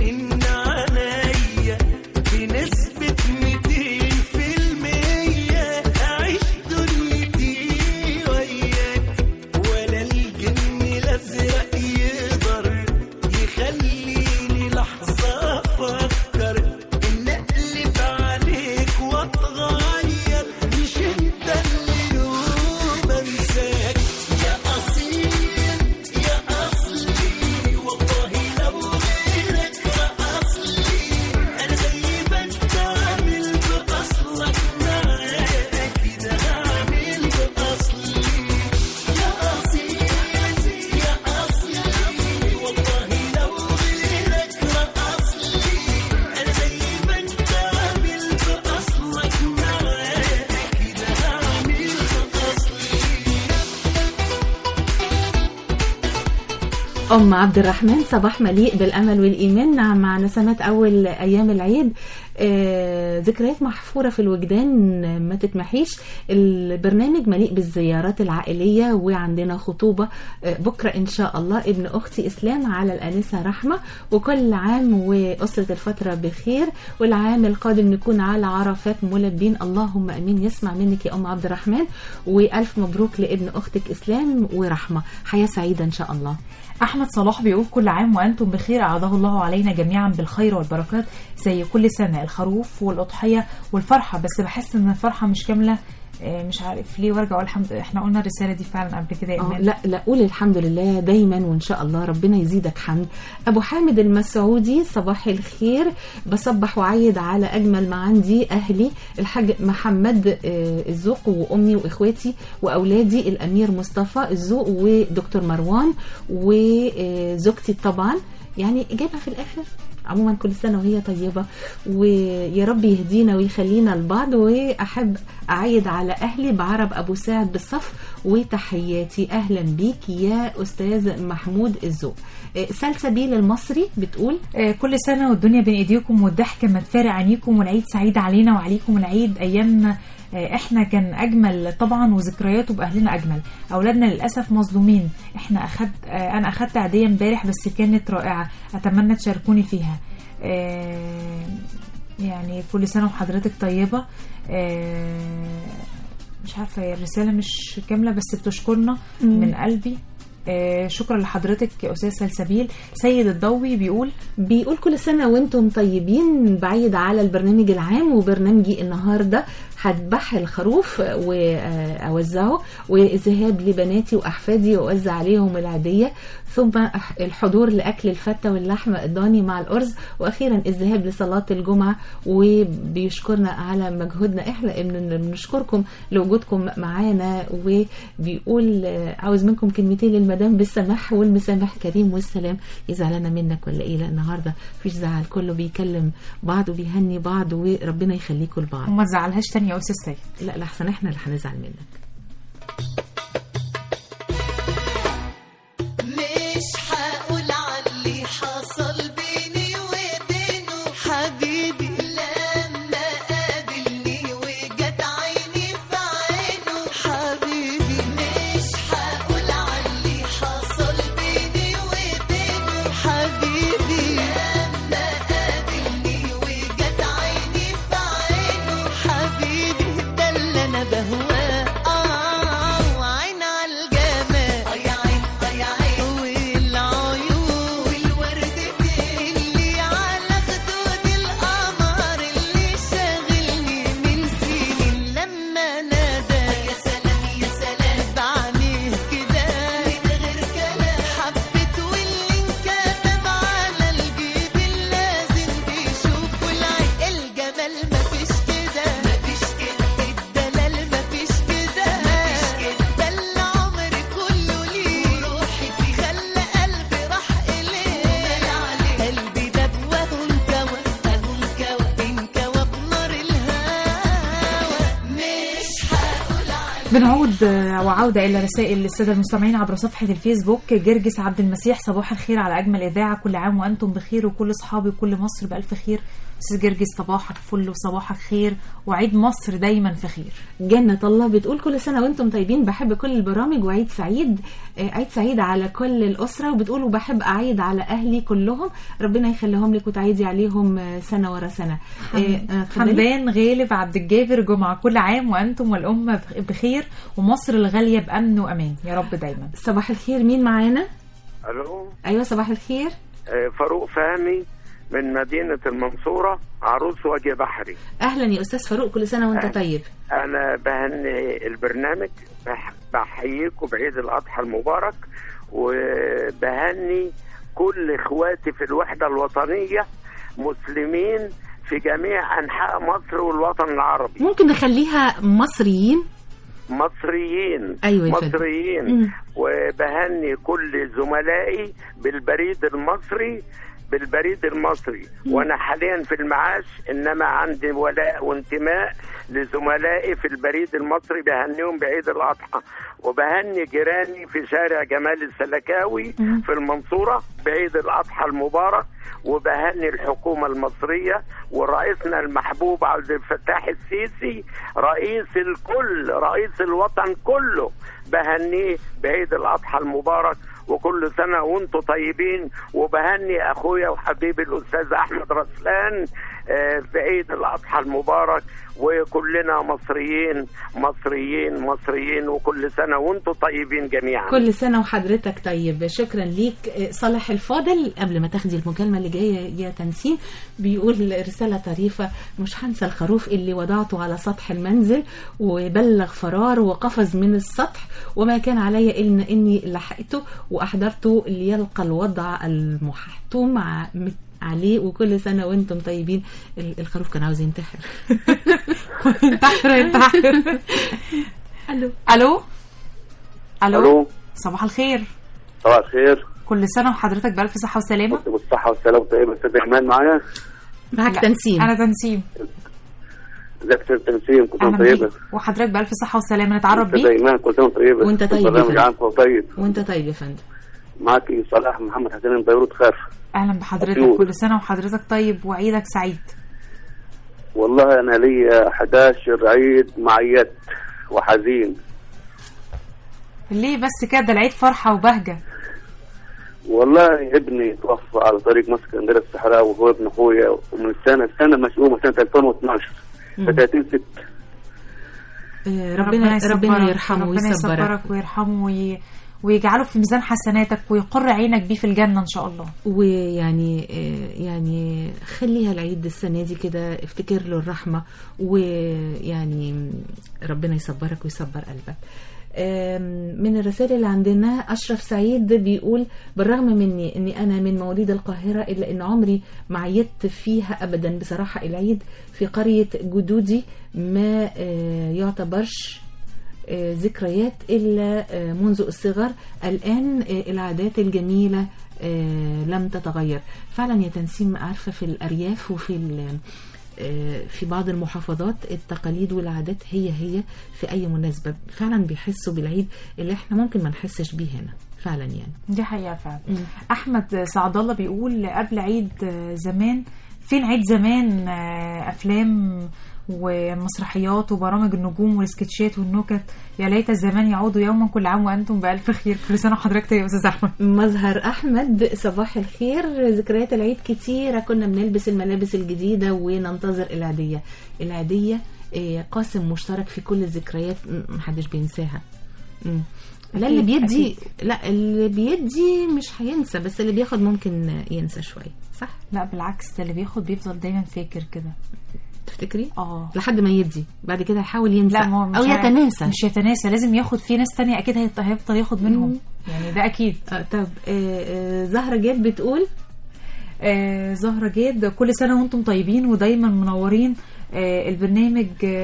بنسبة 200% أم عبد الرحمن صباح مليء بالأمل والإيمان مع نسمات أول أيام العيد. ذكريات محفورة في الوجدان ما تتمحيش. البرنامج مليء بالزيارات العائلية وعندنا خطوبة بكرة إن شاء الله ابن أختي إسلام على الأنسة رحمة، وكل عام وأسرة الفترة بخير، والعام القادم نكون على عرفات ملبين. اللهم أمين. يسمع منك يا أم عبد الرحمن، وألف مبروك لابن أختك إسلام ورحمة. حياة سعيدة إن شاء الله. أحمد صلاح بيقول كل عام وأنتم بخير، أعاده الله علينا جميعا بالخير والبركات زي كل سنة، الخروف والأضحية والفرحة. بس بحس إن الفرحة مش كاملة، مش عارف ليه، وارجع الحمد. احنا قلنا الرسالة دي فعلا قبل كده يا إيمان. لا قول الحمد لله دايما وإن شاء الله ربنا يزيدك حمد. أبو حامد المسعودي صباح الخير، بصبح وعيد على أجمل ما عندي أهلي الحاج محمد الزوق وأمي وإخواتي وأولادي الأمير مصطفى الزوق ودكتور مروان وزوجتي طبعا، يعني إجابة في الآخر. عموما كل سنة وهي طيبة، ويا رب يهدينا ويخلينا لبعض. وأحب أعيد على أهلي بعرب أبو سعد بالصف، وتحياتي أهلا بيك يا أستاذ محمود الزوق. سلسبيل المصري بتقول كل سنة والدنيا بين إيديكم والضحكة ما تفارق عينيكم، والعيد سعيد علينا وعليكم العيد. أيامنا احنا كان اجمل طبعا، وذكرياته باهلنا اجمل. اولادنا للاسف مظلومين. انا اخدت عاديه امبارح بس كانت رائعه، اتمنى تشاركوني فيها. يعني كل سنه وحضرتك طيبه. مش عارفه الرساله مش كامله بس بتشكرنا من قلبي. شكرا لحضرتك يا أستاذ سلسبيل. سيد الضوي بيقول كل سنة وانتم طيبين، بعيد على البرنامج العام وبرنامجي النهاردة هذبح الخروف وأوزعه، والذهاب لبناتي وأحفادي وأوزع عليهم العيدية، ثم الحضور لأكل الفتة واللحمة الضاني مع الأرز، وأخيرا الذهاب لصلاة الجمعة. وبيشكرنا على مجهودنا، احنا بنشكركم لوجودكم معانا. وبيقول عاوز منكم كلمتين للمدام بالسماح والمسامح كريم والسلام. يزعلنا منك ولا ايه؟ لا النهارده مفيش زعل، كله بيكلم بعض وبيهني بعض، وربنا يخليكم لبعض. وما تزعلهاش تاني يا أستاذ سيد. لا لحسن احنا اللي هنزعل منك. مش هقول علي حصل بيني وبينه حبيبي، لما قابلني وجت عيني في عينه حبيبي. مش هقول علي حصل بيني وبينه حبيبي، لما قابلني وجت عيني في عينه حبيبي. ده اللي انا بهواه. وعين على الجمال، يا عين يا عين، والعيون والورد اللي على خدود القمر اللي شاغلني من سنين. لما نادى يا سلام يا سلام بعينيه كده من غير كلام، حبيت واللي انكتب على الجيب لازم بيشوفوا العين. الجمال مفيش كده مفيش كده، الدلال مفيش كده مفيش كده، ده اللي عمري كله ليه وروحي فيه، خلى قلبي راح إليه قلبي داب وهو انكوى انكوى بنار الهوى. مش هقول على بنعود وعودة إلى رسائل السادة المستمعين عبر صفحة الفيسبوك. جرجس عبد المسيح صباح الخير على أجمل إذاعة، كل عام وأنتم بخير وكل أصحابي وكل مصر بألف خير. أستاذ جرجس صباحك فل وصباحك خير، وعيد مصر دايما في خير. جنة الله بتقول كل سنة وانتم طيبين، بحب كل البرامج وعيد سعيد. عيد سعيد على كل الأسرة. وبتقول وبحب أعيد على أهلي كلهم، ربنا يخليهم لك وتعيدي عليهم سنة ورا سنة. حمدان غالب عبد الجابر جمعة، كل عام وأنتم والأمة بخير ومصر الغالية بأمن وأمان يا رب دايما. صباح الخير، مين معانا؟ الو. ايوه صباح الخير. فاروق فهمي من مدينة المنصورة، عروس وجه بحري. اهلا يا استاذ فاروق، كل سنة وانت طيب. انا بهني البرنامج، بحييكم بعيد الاضحى المبارك، وبهني كل اخواتي في الوحدة الوطنية مسلمين في جميع انحاء مصر والوطن العربي. ممكن نخليها مصريين. أيوة مصريين. وبهني كل زملائي بالبريد المصري بالبريد المصري، وانا حاليا في المعاش، انما عندي ولاء وانتماء لزملائي في البريد المصري، بهنيهم بعيد الاضحى، وبهني جيراني في شارع جمال السلكاوي في المنصورة بعيد الاضحى المبارك، وبهني الحكومة المصرية ورئيسنا المحبوب عبد الفتاح السيسي رئيس الكل، رئيس الوطن كله، بهنيه بعيد الاضحى المبارك، وكل سنة وانتم طيبين. وبهني اخويا وحبيبي الاستاذ احمد رسلان في عيد الاضحى المبارك، وكلنا مصريين مصريين مصريين، وكل سنة وانتم طيبين جميعا. كل سنة وحضرتك طيب. شكرا ليك. صالح الفاضل قبل ما تاخدي المكالمة اللي جاية يا تنسيم بيقول رسالة طريفة: مش هنسى الخروف اللي وضعته على سطح المنزل وبلغ فرار وقفز من السطح، وما كان علي إلا إني لحقته وأحضرته ليلقى الوضع المحتوم عليه. وكل سنة وانتم طيبين. الخروف كان عاوز ينتحر. ينتحر. الو. صباح الخير. صباح الخير. كل سنة وحضرتك بألف صحة وسلامة. بالصحة والسلامة. طيب أستاذ إيمان معايا؟ معاك تنسيم. أنا تنسيم. ازيك يا تنسيم؟ كل سنة طيبة. وحضرتك بألف صحة وسلامة. نتعرف بيك. أستاذ إيمان كل سنة طيبة. وأنت طيب يا فندم. طيب. وأنت طيب يا فندم. معاكي صلاح محمد حسين من بيروت خاف. أهلا بحضرتك. كل سنة وحضرتك طيب وعيدك سعيد. والله أنا لي 11 عيد معيط وحزين. ليه بس كده؟ ده العيد فرحة وبهجة. والله ابني توفى على طريق مصر اسكندريه الصحراء، وهو ابن اخويا، ومن السنه مشؤومه سنه 2012 ف 30/6. ربنا يرحمه ربنا يصبرك ويرحمه ويجعله في ميزان حسناتك ويقر عينك بيه في الجنة إن شاء الله. ويعني خليها العيد السنة دي كده افتكر له الرحمة، ويعني ربنا يصبرك ويصبر قلبك. من الرسائل اللي عندنا أشرف سعيد بيقول: بالرغم مني أني أنا من مواليد القاهرة إلا أن عمري ما عيدت فيها أبدا. بصراحة العيد في قرية جدودي ما يعتبرش ذكريات إلا منذ الصغر. الآن العادات الجميلة لم تتغير. فعلا يا تنسيم، عارفة في الأرياف وفي في بعض المحافظات التقاليد والعادات هي في أي مناسبة. فعلا بيحسوا بالعيد اللي احنا ممكن ما نحسش بيه هنا فعلا يعني. دي حقيقة فعلا. أحمد سعد الله بيقول: قبل عيد زمان، فين عيد زمان؟ أفلام ومسرحيات وبرامج النجوم والسكتشات والنكت. يا ليت الزمان يعود يوما. كل عام وأنتم بألف خير. كل سنة وحضرتك يا أستاذ أحمد. مظهر أحمد: صباح الخير. ذكريات العيد كتيرة، كنا بنلبس الملابس الجديدة وننتظر العيدية قاسم مشترك في كل الذكريات محدش بينساها. لا اللي بيدي لا اللي بيدي مش هينسى، بس اللي بياخد ممكن ينسى شوية، صح؟ لا بالعكس، ده اللي بياخد بيفضل دايما فاكر كده. تفتكري؟ لحد ما يدي، بعد كده يحاول ينسى او يتناسى. مش يتناسى، لازم ياخد. في ناس تانية اكيد هيفضل ياخد منهم. يعني ده اكيد. طب زهرة جاد بتقول: زهرة جاد: كل سنة وانتم طيبين ودايما منورين البرنامج.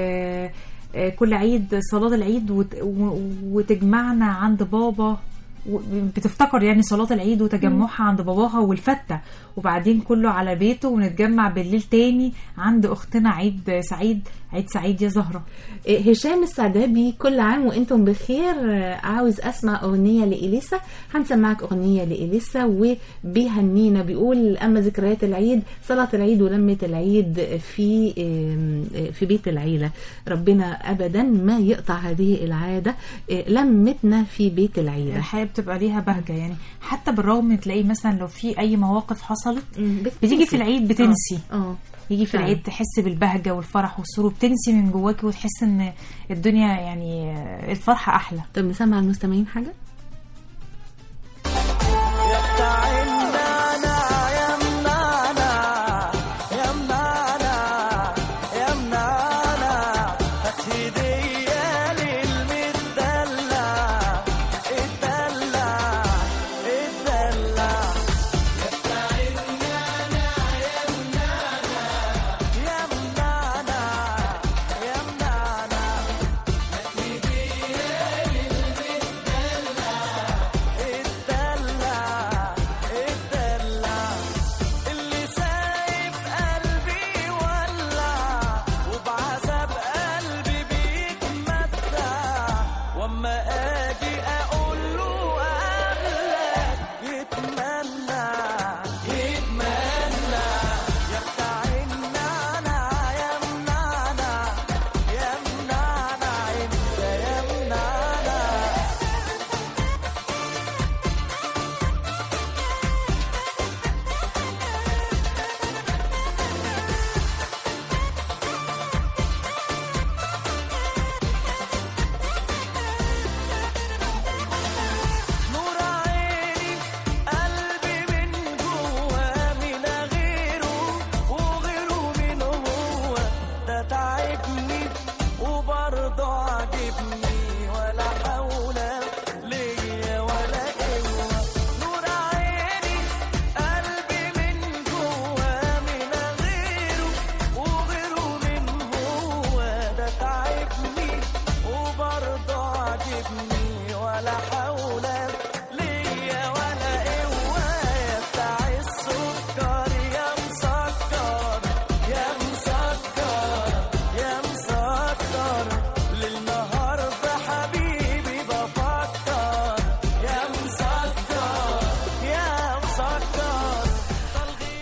كل عيد صلاة العيد وتجمعنا عند بابا، بتفتكر يعني صلاة العيد وتجمعها عند باباها والفتة، وبعدين كله على بيته ونتجمع بالليل تاني عند أختنا. عيد سعيد. عيد سعيد يا زهرة. هشام السعدابي: كل عام وانتم بخير. عاوز اسمع اغنية لإليسا. هنسمعك اغنية لإليسا وبيهنينا. بيقول: اما ذكريات العيد، صلاة العيد ولمة العيد في بيت العيلة. ربنا ابدا ما يقطع هذه العادة، لمتنا في بيت العيلة. الحياة بتبقى ليها بهجة يعني، حتى بالرغم تلاقي مثلا لو في اي مواقف حصلت بتيجي في العيد بتنسي. يجي في العيد تحس بالبهجة والفرح والسرور، بتنسي من جواكي وتحس ان الدنيا يعني الفرحة احلى. طب نسمع المستمعين حاجة. يا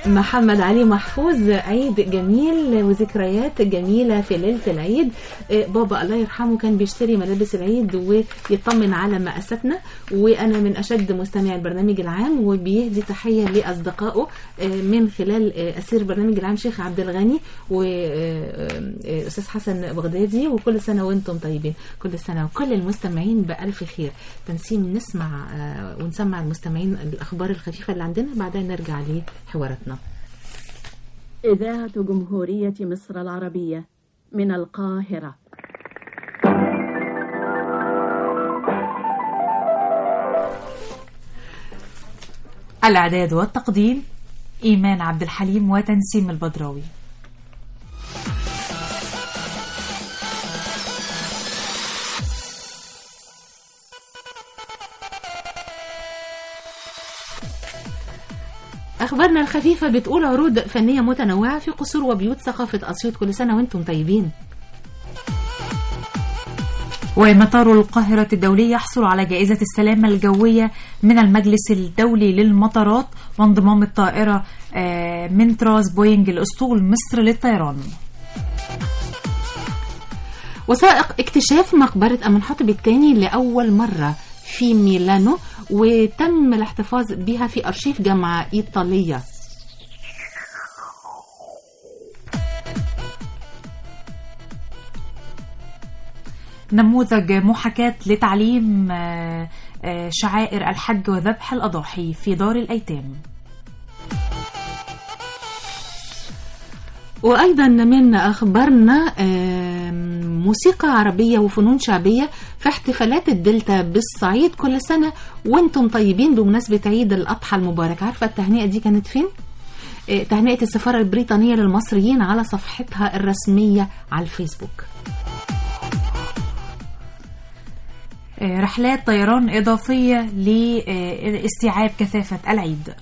محمد علي محفوظ، عيد جميل وذكريات جميلة في ليلة العيد. بابا الله يرحمه كان بيشتري ملابس العيد ويطمن على مقاساتنا، وأنا من أشد مستمع البرنامج العام، وبيهدي تحية لأصدقائه من خلال أسير البرنامج العام شيخ عبد الغني وأستاذ حسن بغدادي. وكل سنة وانتم طيبين، كل سنة وكل المستمعين بألف خير. تنسيم نسمع ونسمع المستمعين الأخبار الخفيفة اللي عندنا، بعدين نرجع لحواراتنا. إذاعة جمهورية مصر العربية من القاهرة. الإعداد والتقديم إيمان عبد الحليم وتنسيم البدراوي. أخبارنا الخفيفة بتقول عروض فنية متنوعة في قصور وبيوت ثقافة أسيوط. كل سنة وانتم طيبين. ومطار القاهرة الدولي يحصل على جائزة السلامة الجوية من المجلس الدولي للمطارات، وانضمام الطائرة من طراز بوينج لأسطول مصر للطيران. وثائق اكتشاف مقبرة أمنحتب الثاني لأول مرة في ميلانو، وتم الاحتفاظ بها في أرشيف جامعة إيطالية. نموذج محاكاة لتعليم شعائر الحج وذبح الأضاحي في دار الأيتام. وأيضا من أخبارنا موسيقى عربية وفنون شعبية في احتفالات الدلتا بالصعيد. كل سنة وانتم طيبين بمناسبة عيد الأضحى المبارك. عارفة التهنئة دي كانت فين؟ تهنئة السفارة البريطانية للمصريين على صفحتها الرسمية على الفيسبوك. رحلات طيران إضافية لاستيعاب كثافة العيد.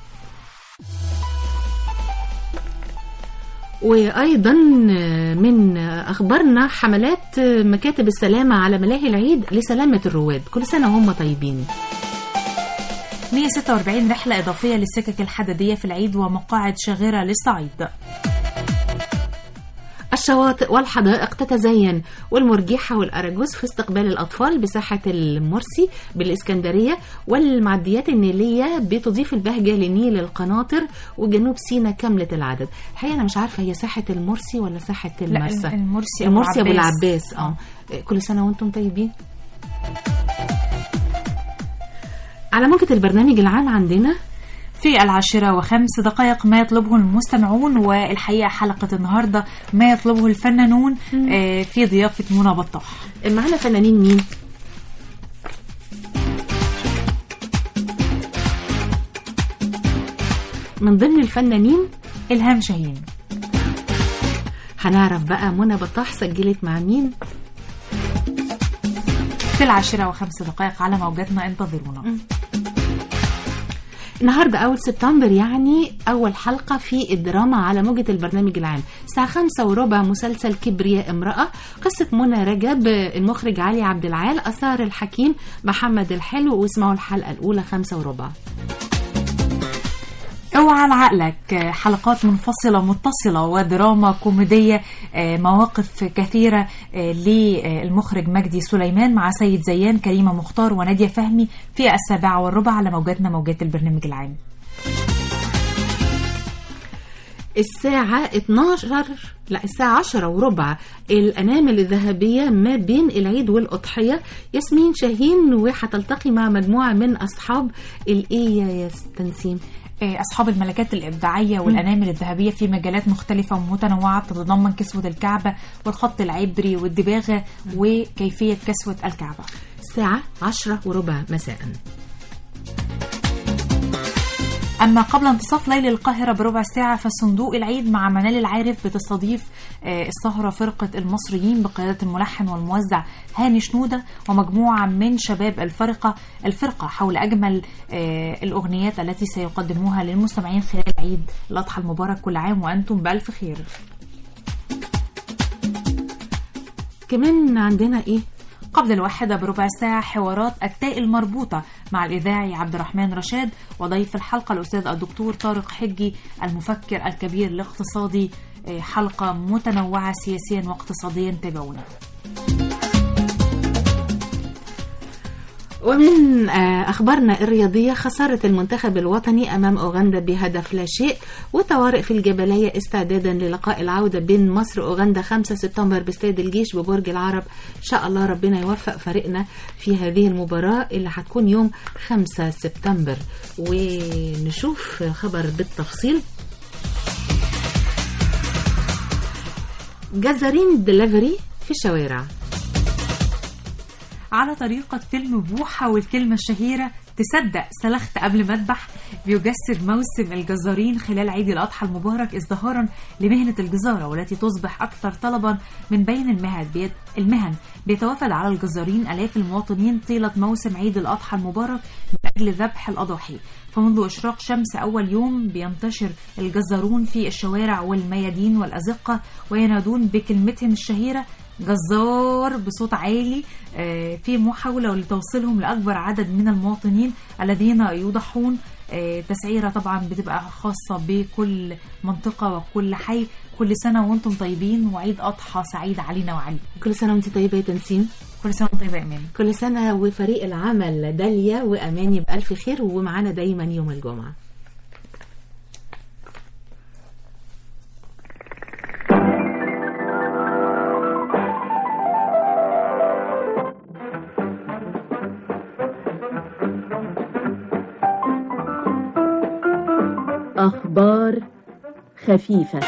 وأيضا من أخبارنا حملات مكاتب السلامة على ملاهي العيد لسلامة الرواد. كل سنة وهم طيبين. 146 رحلة إضافية للسكك الحديدية في العيد ومقاعد شاغرة للصعيد. الشواطئ والحدائق تتزين، والمرجحة والأراجوز في استقبال الأطفال بساحة المرسي بالإسكندرية، والمعديات النيلية بتضيف البهجة لنيل القناطر، وجنوب سيناء كاملة العدد. الحقيقة أنا مش عارفة هي ساحة المرسي ولا ساحة المرسى؟ المرسي أبو العباس. كل سنة وانتم طيبين. على موجة البرنامج العام عندنا في 10:05 ما يطلبه المستمعون، والحقيقة حلقة النهاردة ما يطلبه الفنانون في ضيافة منى بطاح. معنا فنانين مين؟ من ضمن الفنانين إلهام شاهين. هنعرف بقى منى بطاح سجلت مع مين في 10:05 على موجاتنا. انتظرونا. النهاردة أول سبتمبر، يعني أول حلقة في الدراما على موجة البرنامج العام. الساعة 5:15 مسلسل كبرياء امرأة، قصة منى رجب، المخرج علي عبد العال، أثار الحكيم محمد الحلو. واسمعوا الحلقة الأولى 5:15. اوعى لعقلك، حلقات منفصلة متصلة ودراما كوميدية، مواقف كثيرة للمخرج مجدي سليمان مع سيد زيان، كريمة مختار ونادية فهمي في 7:15 على موجاتنا، موجات البرنامج العام. الساعة 10:15 الأنامل الذهبية ما بين العيد والأضحية. ياسمين شاهين وحتلتقي مع مجموعة من أصحاب الإيه يا تنسيم؟ أصحاب الملكات الإبداعية والأنامل الذهبية في مجالات مختلفة ومتنوعة تتضمن كسوة الكعبة والخط العبري والدباغة وكيفية كسوة الكعبة. الساعة 10:15 مساء. أما قبل انتصاف ليل القاهرة بربع ساعة، فصندوق العيد مع منال العارف بتستضيف السهرة فرقة المصريين بقيادة الملحن والموزع هاني شنودة ومجموعة من شباب الفرقة حول أجمل الأغنيات التي سيقدموها للمستمعين خلال عيد الأضحى المبارك. كل عام وأنتم بألف خير. كمان عندنا إيه؟ قبل 1:15 حوارات التاء المربوطة مع الإذاعي عبد الرحمن رشاد، وضيف الحلقة الأستاذ الدكتور طارق حجي المفكر الكبير الاقتصادي. حلقة متنوعة سياسيا واقتصاديا، تابعونا. ومن أخبارنا الرياضية، خسارة المنتخب الوطني أمام أوغندا بهدف لا شيء، وطوارئ في الجبلية استعدادا للقاء العودة بين مصر وأوغندا 5 سبتمبر باستاد الجيش ببرج العرب. إن شاء الله ربنا يوفق فريقنا في هذه المباراة اللي هتكون يوم 5 سبتمبر. ونشوف خبر بالتفصيل. جزارين دليفري في الشوارع على طريقة فيلم بوحة والكلمة الشهيرة تصدق سلخت قبل ما اذبح، بيجسد موسم الجزارين خلال عيد الأضحى المبارك ازدهارا لمهنة الجزارة، والتي تصبح أكثر طلبا من بين المهن. بيتوافد على الجزارين آلاف المواطنين طيلة موسم عيد الأضحى المبارك من أجل ذبح الأضاحي. فمنذ إشراق شمس أول يوم بينتشر الجزارون في الشوارع والميادين والأزقة، وينادون بكلمتهم الشهيرة جزار بصوت عالي في محاولة لتوصيلهم لأكبر عدد من المواطنين الذين يضحون. تسعيرة طبعا بتبقى خاصة بكل منطقة وكل حي. كل سنة وانتم طيبين، وعيد أضحى سعيد علينا وعليكم. كل سنة وانت طيبة يا تنسيم. كل سنة وانت طيبة يا أماني. كل سنة وفريق العمل داليا وأماني بألف خير، ومعانا دايما يوم الجمعة. أخبار خفيفة.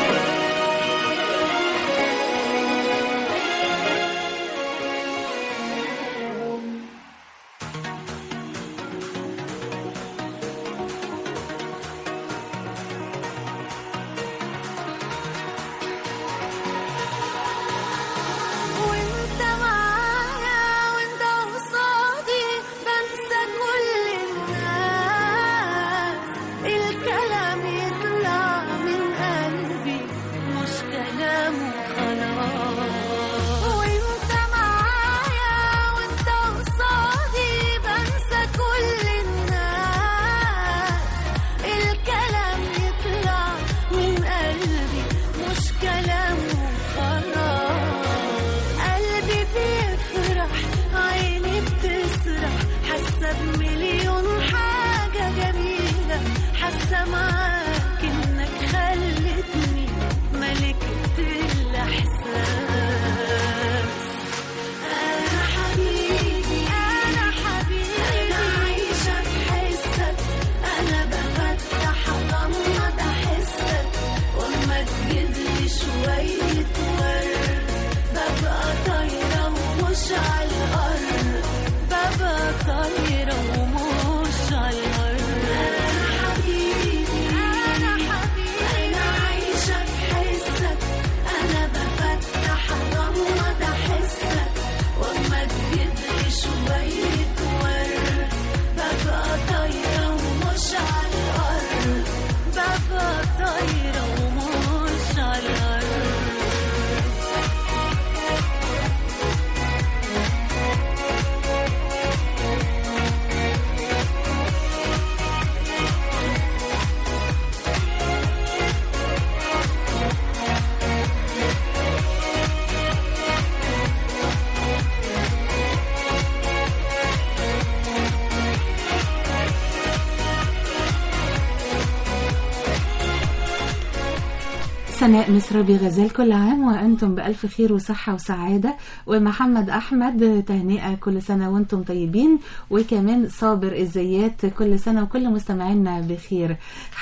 سناء مصربي غزال، كل عام وأنتم بألف خير وصحة وسعادة. ومحمد أحمد تهنئة، كل سنة وأنتم طيبين. وكمان صابر الزيات، كل سنة وكل مستمعينا بخير.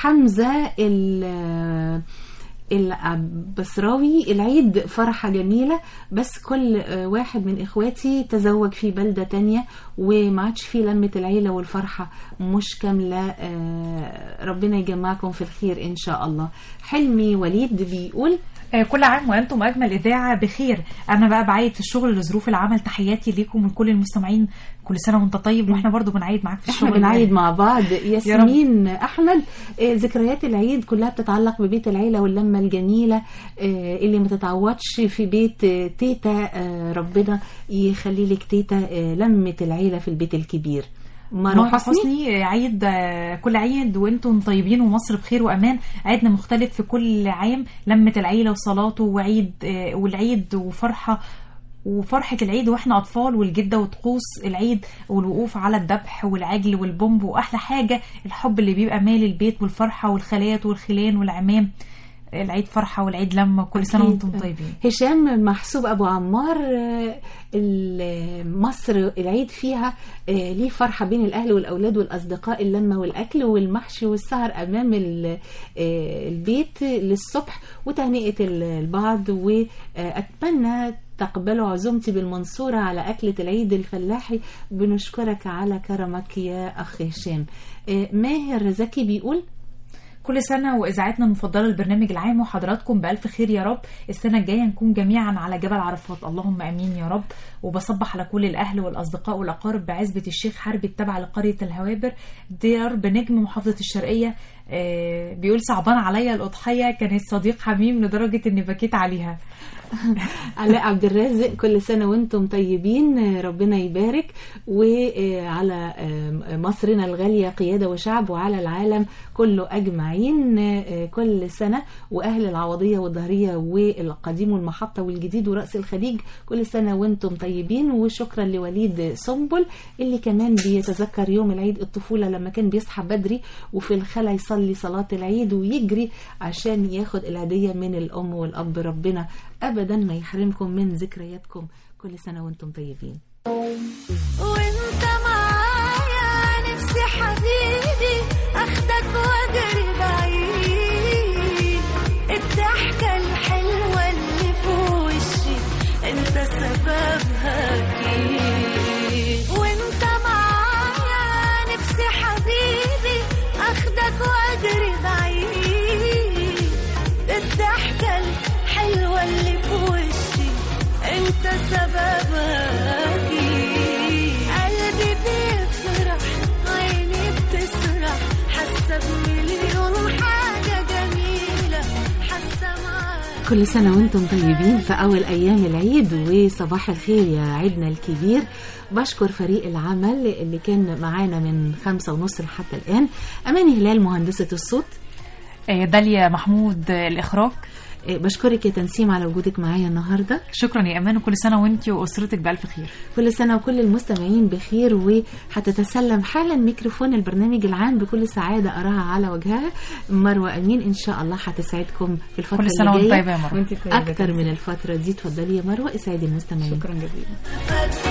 حمزة البصراوي، العيد فرحة جميلة، بس كل واحد من إخواتي تزوج في بلدة تانية وما عادش في لمة العيلة والفرحة مش كاملة. ربنا يجمعكم في الخير إن شاء الله. حلمي وليد بيقول كل عام وأنتم أجمل إذاعة بخير. أنا بقى بعيد في الشغل لظروف العمل، تحياتي ليكم ولكل المستمعين. كل سنة وانت طيب، واحنا برضو بنعيد معاك في الشغل. احنا بنعيد مع بعض. ياسمين أحمد، ذكريات العيد كلها بتتعلق ببيت العيلة واللمة الجميلة اللي ما تتعوضش في بيت تيتا. ربنا يخلي لك تيتا، لمة العيلة في البيت الكبير. مروة حسني. عيد كل عيد وانتم طيبين ومصر بخير وامان. عيدنا مختلف في كل عام، لمة العيلة وصلاته وعيد والعيد وفرحة العيد واحنا اطفال، والجدة وطقوس العيد والوقوف على الذبح والعجل والبومب، واحلى حاجة الحب اللي بيبقى مالي البيت والفرحة والخالات والخلان والعمام. العيد فرحة والعيد لما، كل سنة وانتم طيبين. هشام محسوب أبو عمار، مصر العيد فيها ليه فرحة بين الأهل والأولاد والأصدقاء، اللمة والأكل والمحشي والسهر أمام البيت للصبح وتهنئة البعض. وأتمنى تقبلوا عزومتي بالمنصورة على أكلة العيد الفلاحي. بنشكرك على كرمك يا أخ هشام. ماهر زكي بيقول كل سنة وإذاعتنا المفضلة البرنامج العام وحضراتكم بألف خير يا رب. السنة الجاية نكون جميعا على جبل عرفات، اللهم أمين يا رب. وبصبح على كل الأهل والأصدقاء والأقارب بعزبة الشيخ حربي التابعة لقرية الهوابر ديار بنجم محافظة الشرقية. بيقول صعبان عليا الأضحية، كانت صديق حميم لدرجة إني بكيت عليها. علاء عبد الرازق كل سنة وانتم طيبين، ربنا يبارك. وعلى مصرنا الغالية قيادة وشعب، وعلى العالم كله أجمعين كل سنة. وأهل العوضية والظهرية والقديم والمحطة والجديد ورأس الخليج كل سنة وانتم طيبين. وشكرا لوليد سنبل اللي كمان بيتذكر يوم العيد الطفولة لما كان بيصحى بدري وفي الخلا يصلي صلاة العيد ويجري عشان ياخد الهدية من الأم والأب. ربنا أبدا ما يحرمكم من ذكرياتكم. كل سنة وانتم طيبين. وانت معايا نفسي حبيبي اخدك واجري بعيد، الضحكة الحلوة اللي في وشي انت سببها اكيد. وانت معايا نفسي حبيبي اخدك واجري بعيد، الضحكة الحلوة اللي في وشي انت سببها اكيد. قلبي بيفرح عيني بتسرح، حاسه بمليون حاجه جميله، حاسه معاك. كل سنة وانتم طيبين في أول أيام العيد وصباح الخير يا عيدنا الكبير. بشكر فريق العمل اللي كان معانا من 5:30 حتى الآن. أماني هلال مهندسة الصوت، داليا محمود الإخراج. بشكرك يا تنسيم على وجودك معايا النهارده. شكرا يا امان، وكل سنه وانتي واسرتك بالف خير. كل سنه وكل المستمعين بخير. وهتتسلم حالا ميكروفون البرنامج العام بكل سعاده اراها على وجهها مروه امين. ان شاء الله هتسعدكم في الفتره اللي جايه. كل سنه وانت طيبه يا مروه، اكتر من الفتره دي. اتفضلي يا مروه، اسعدي المستمعين. شكرا جزيلا.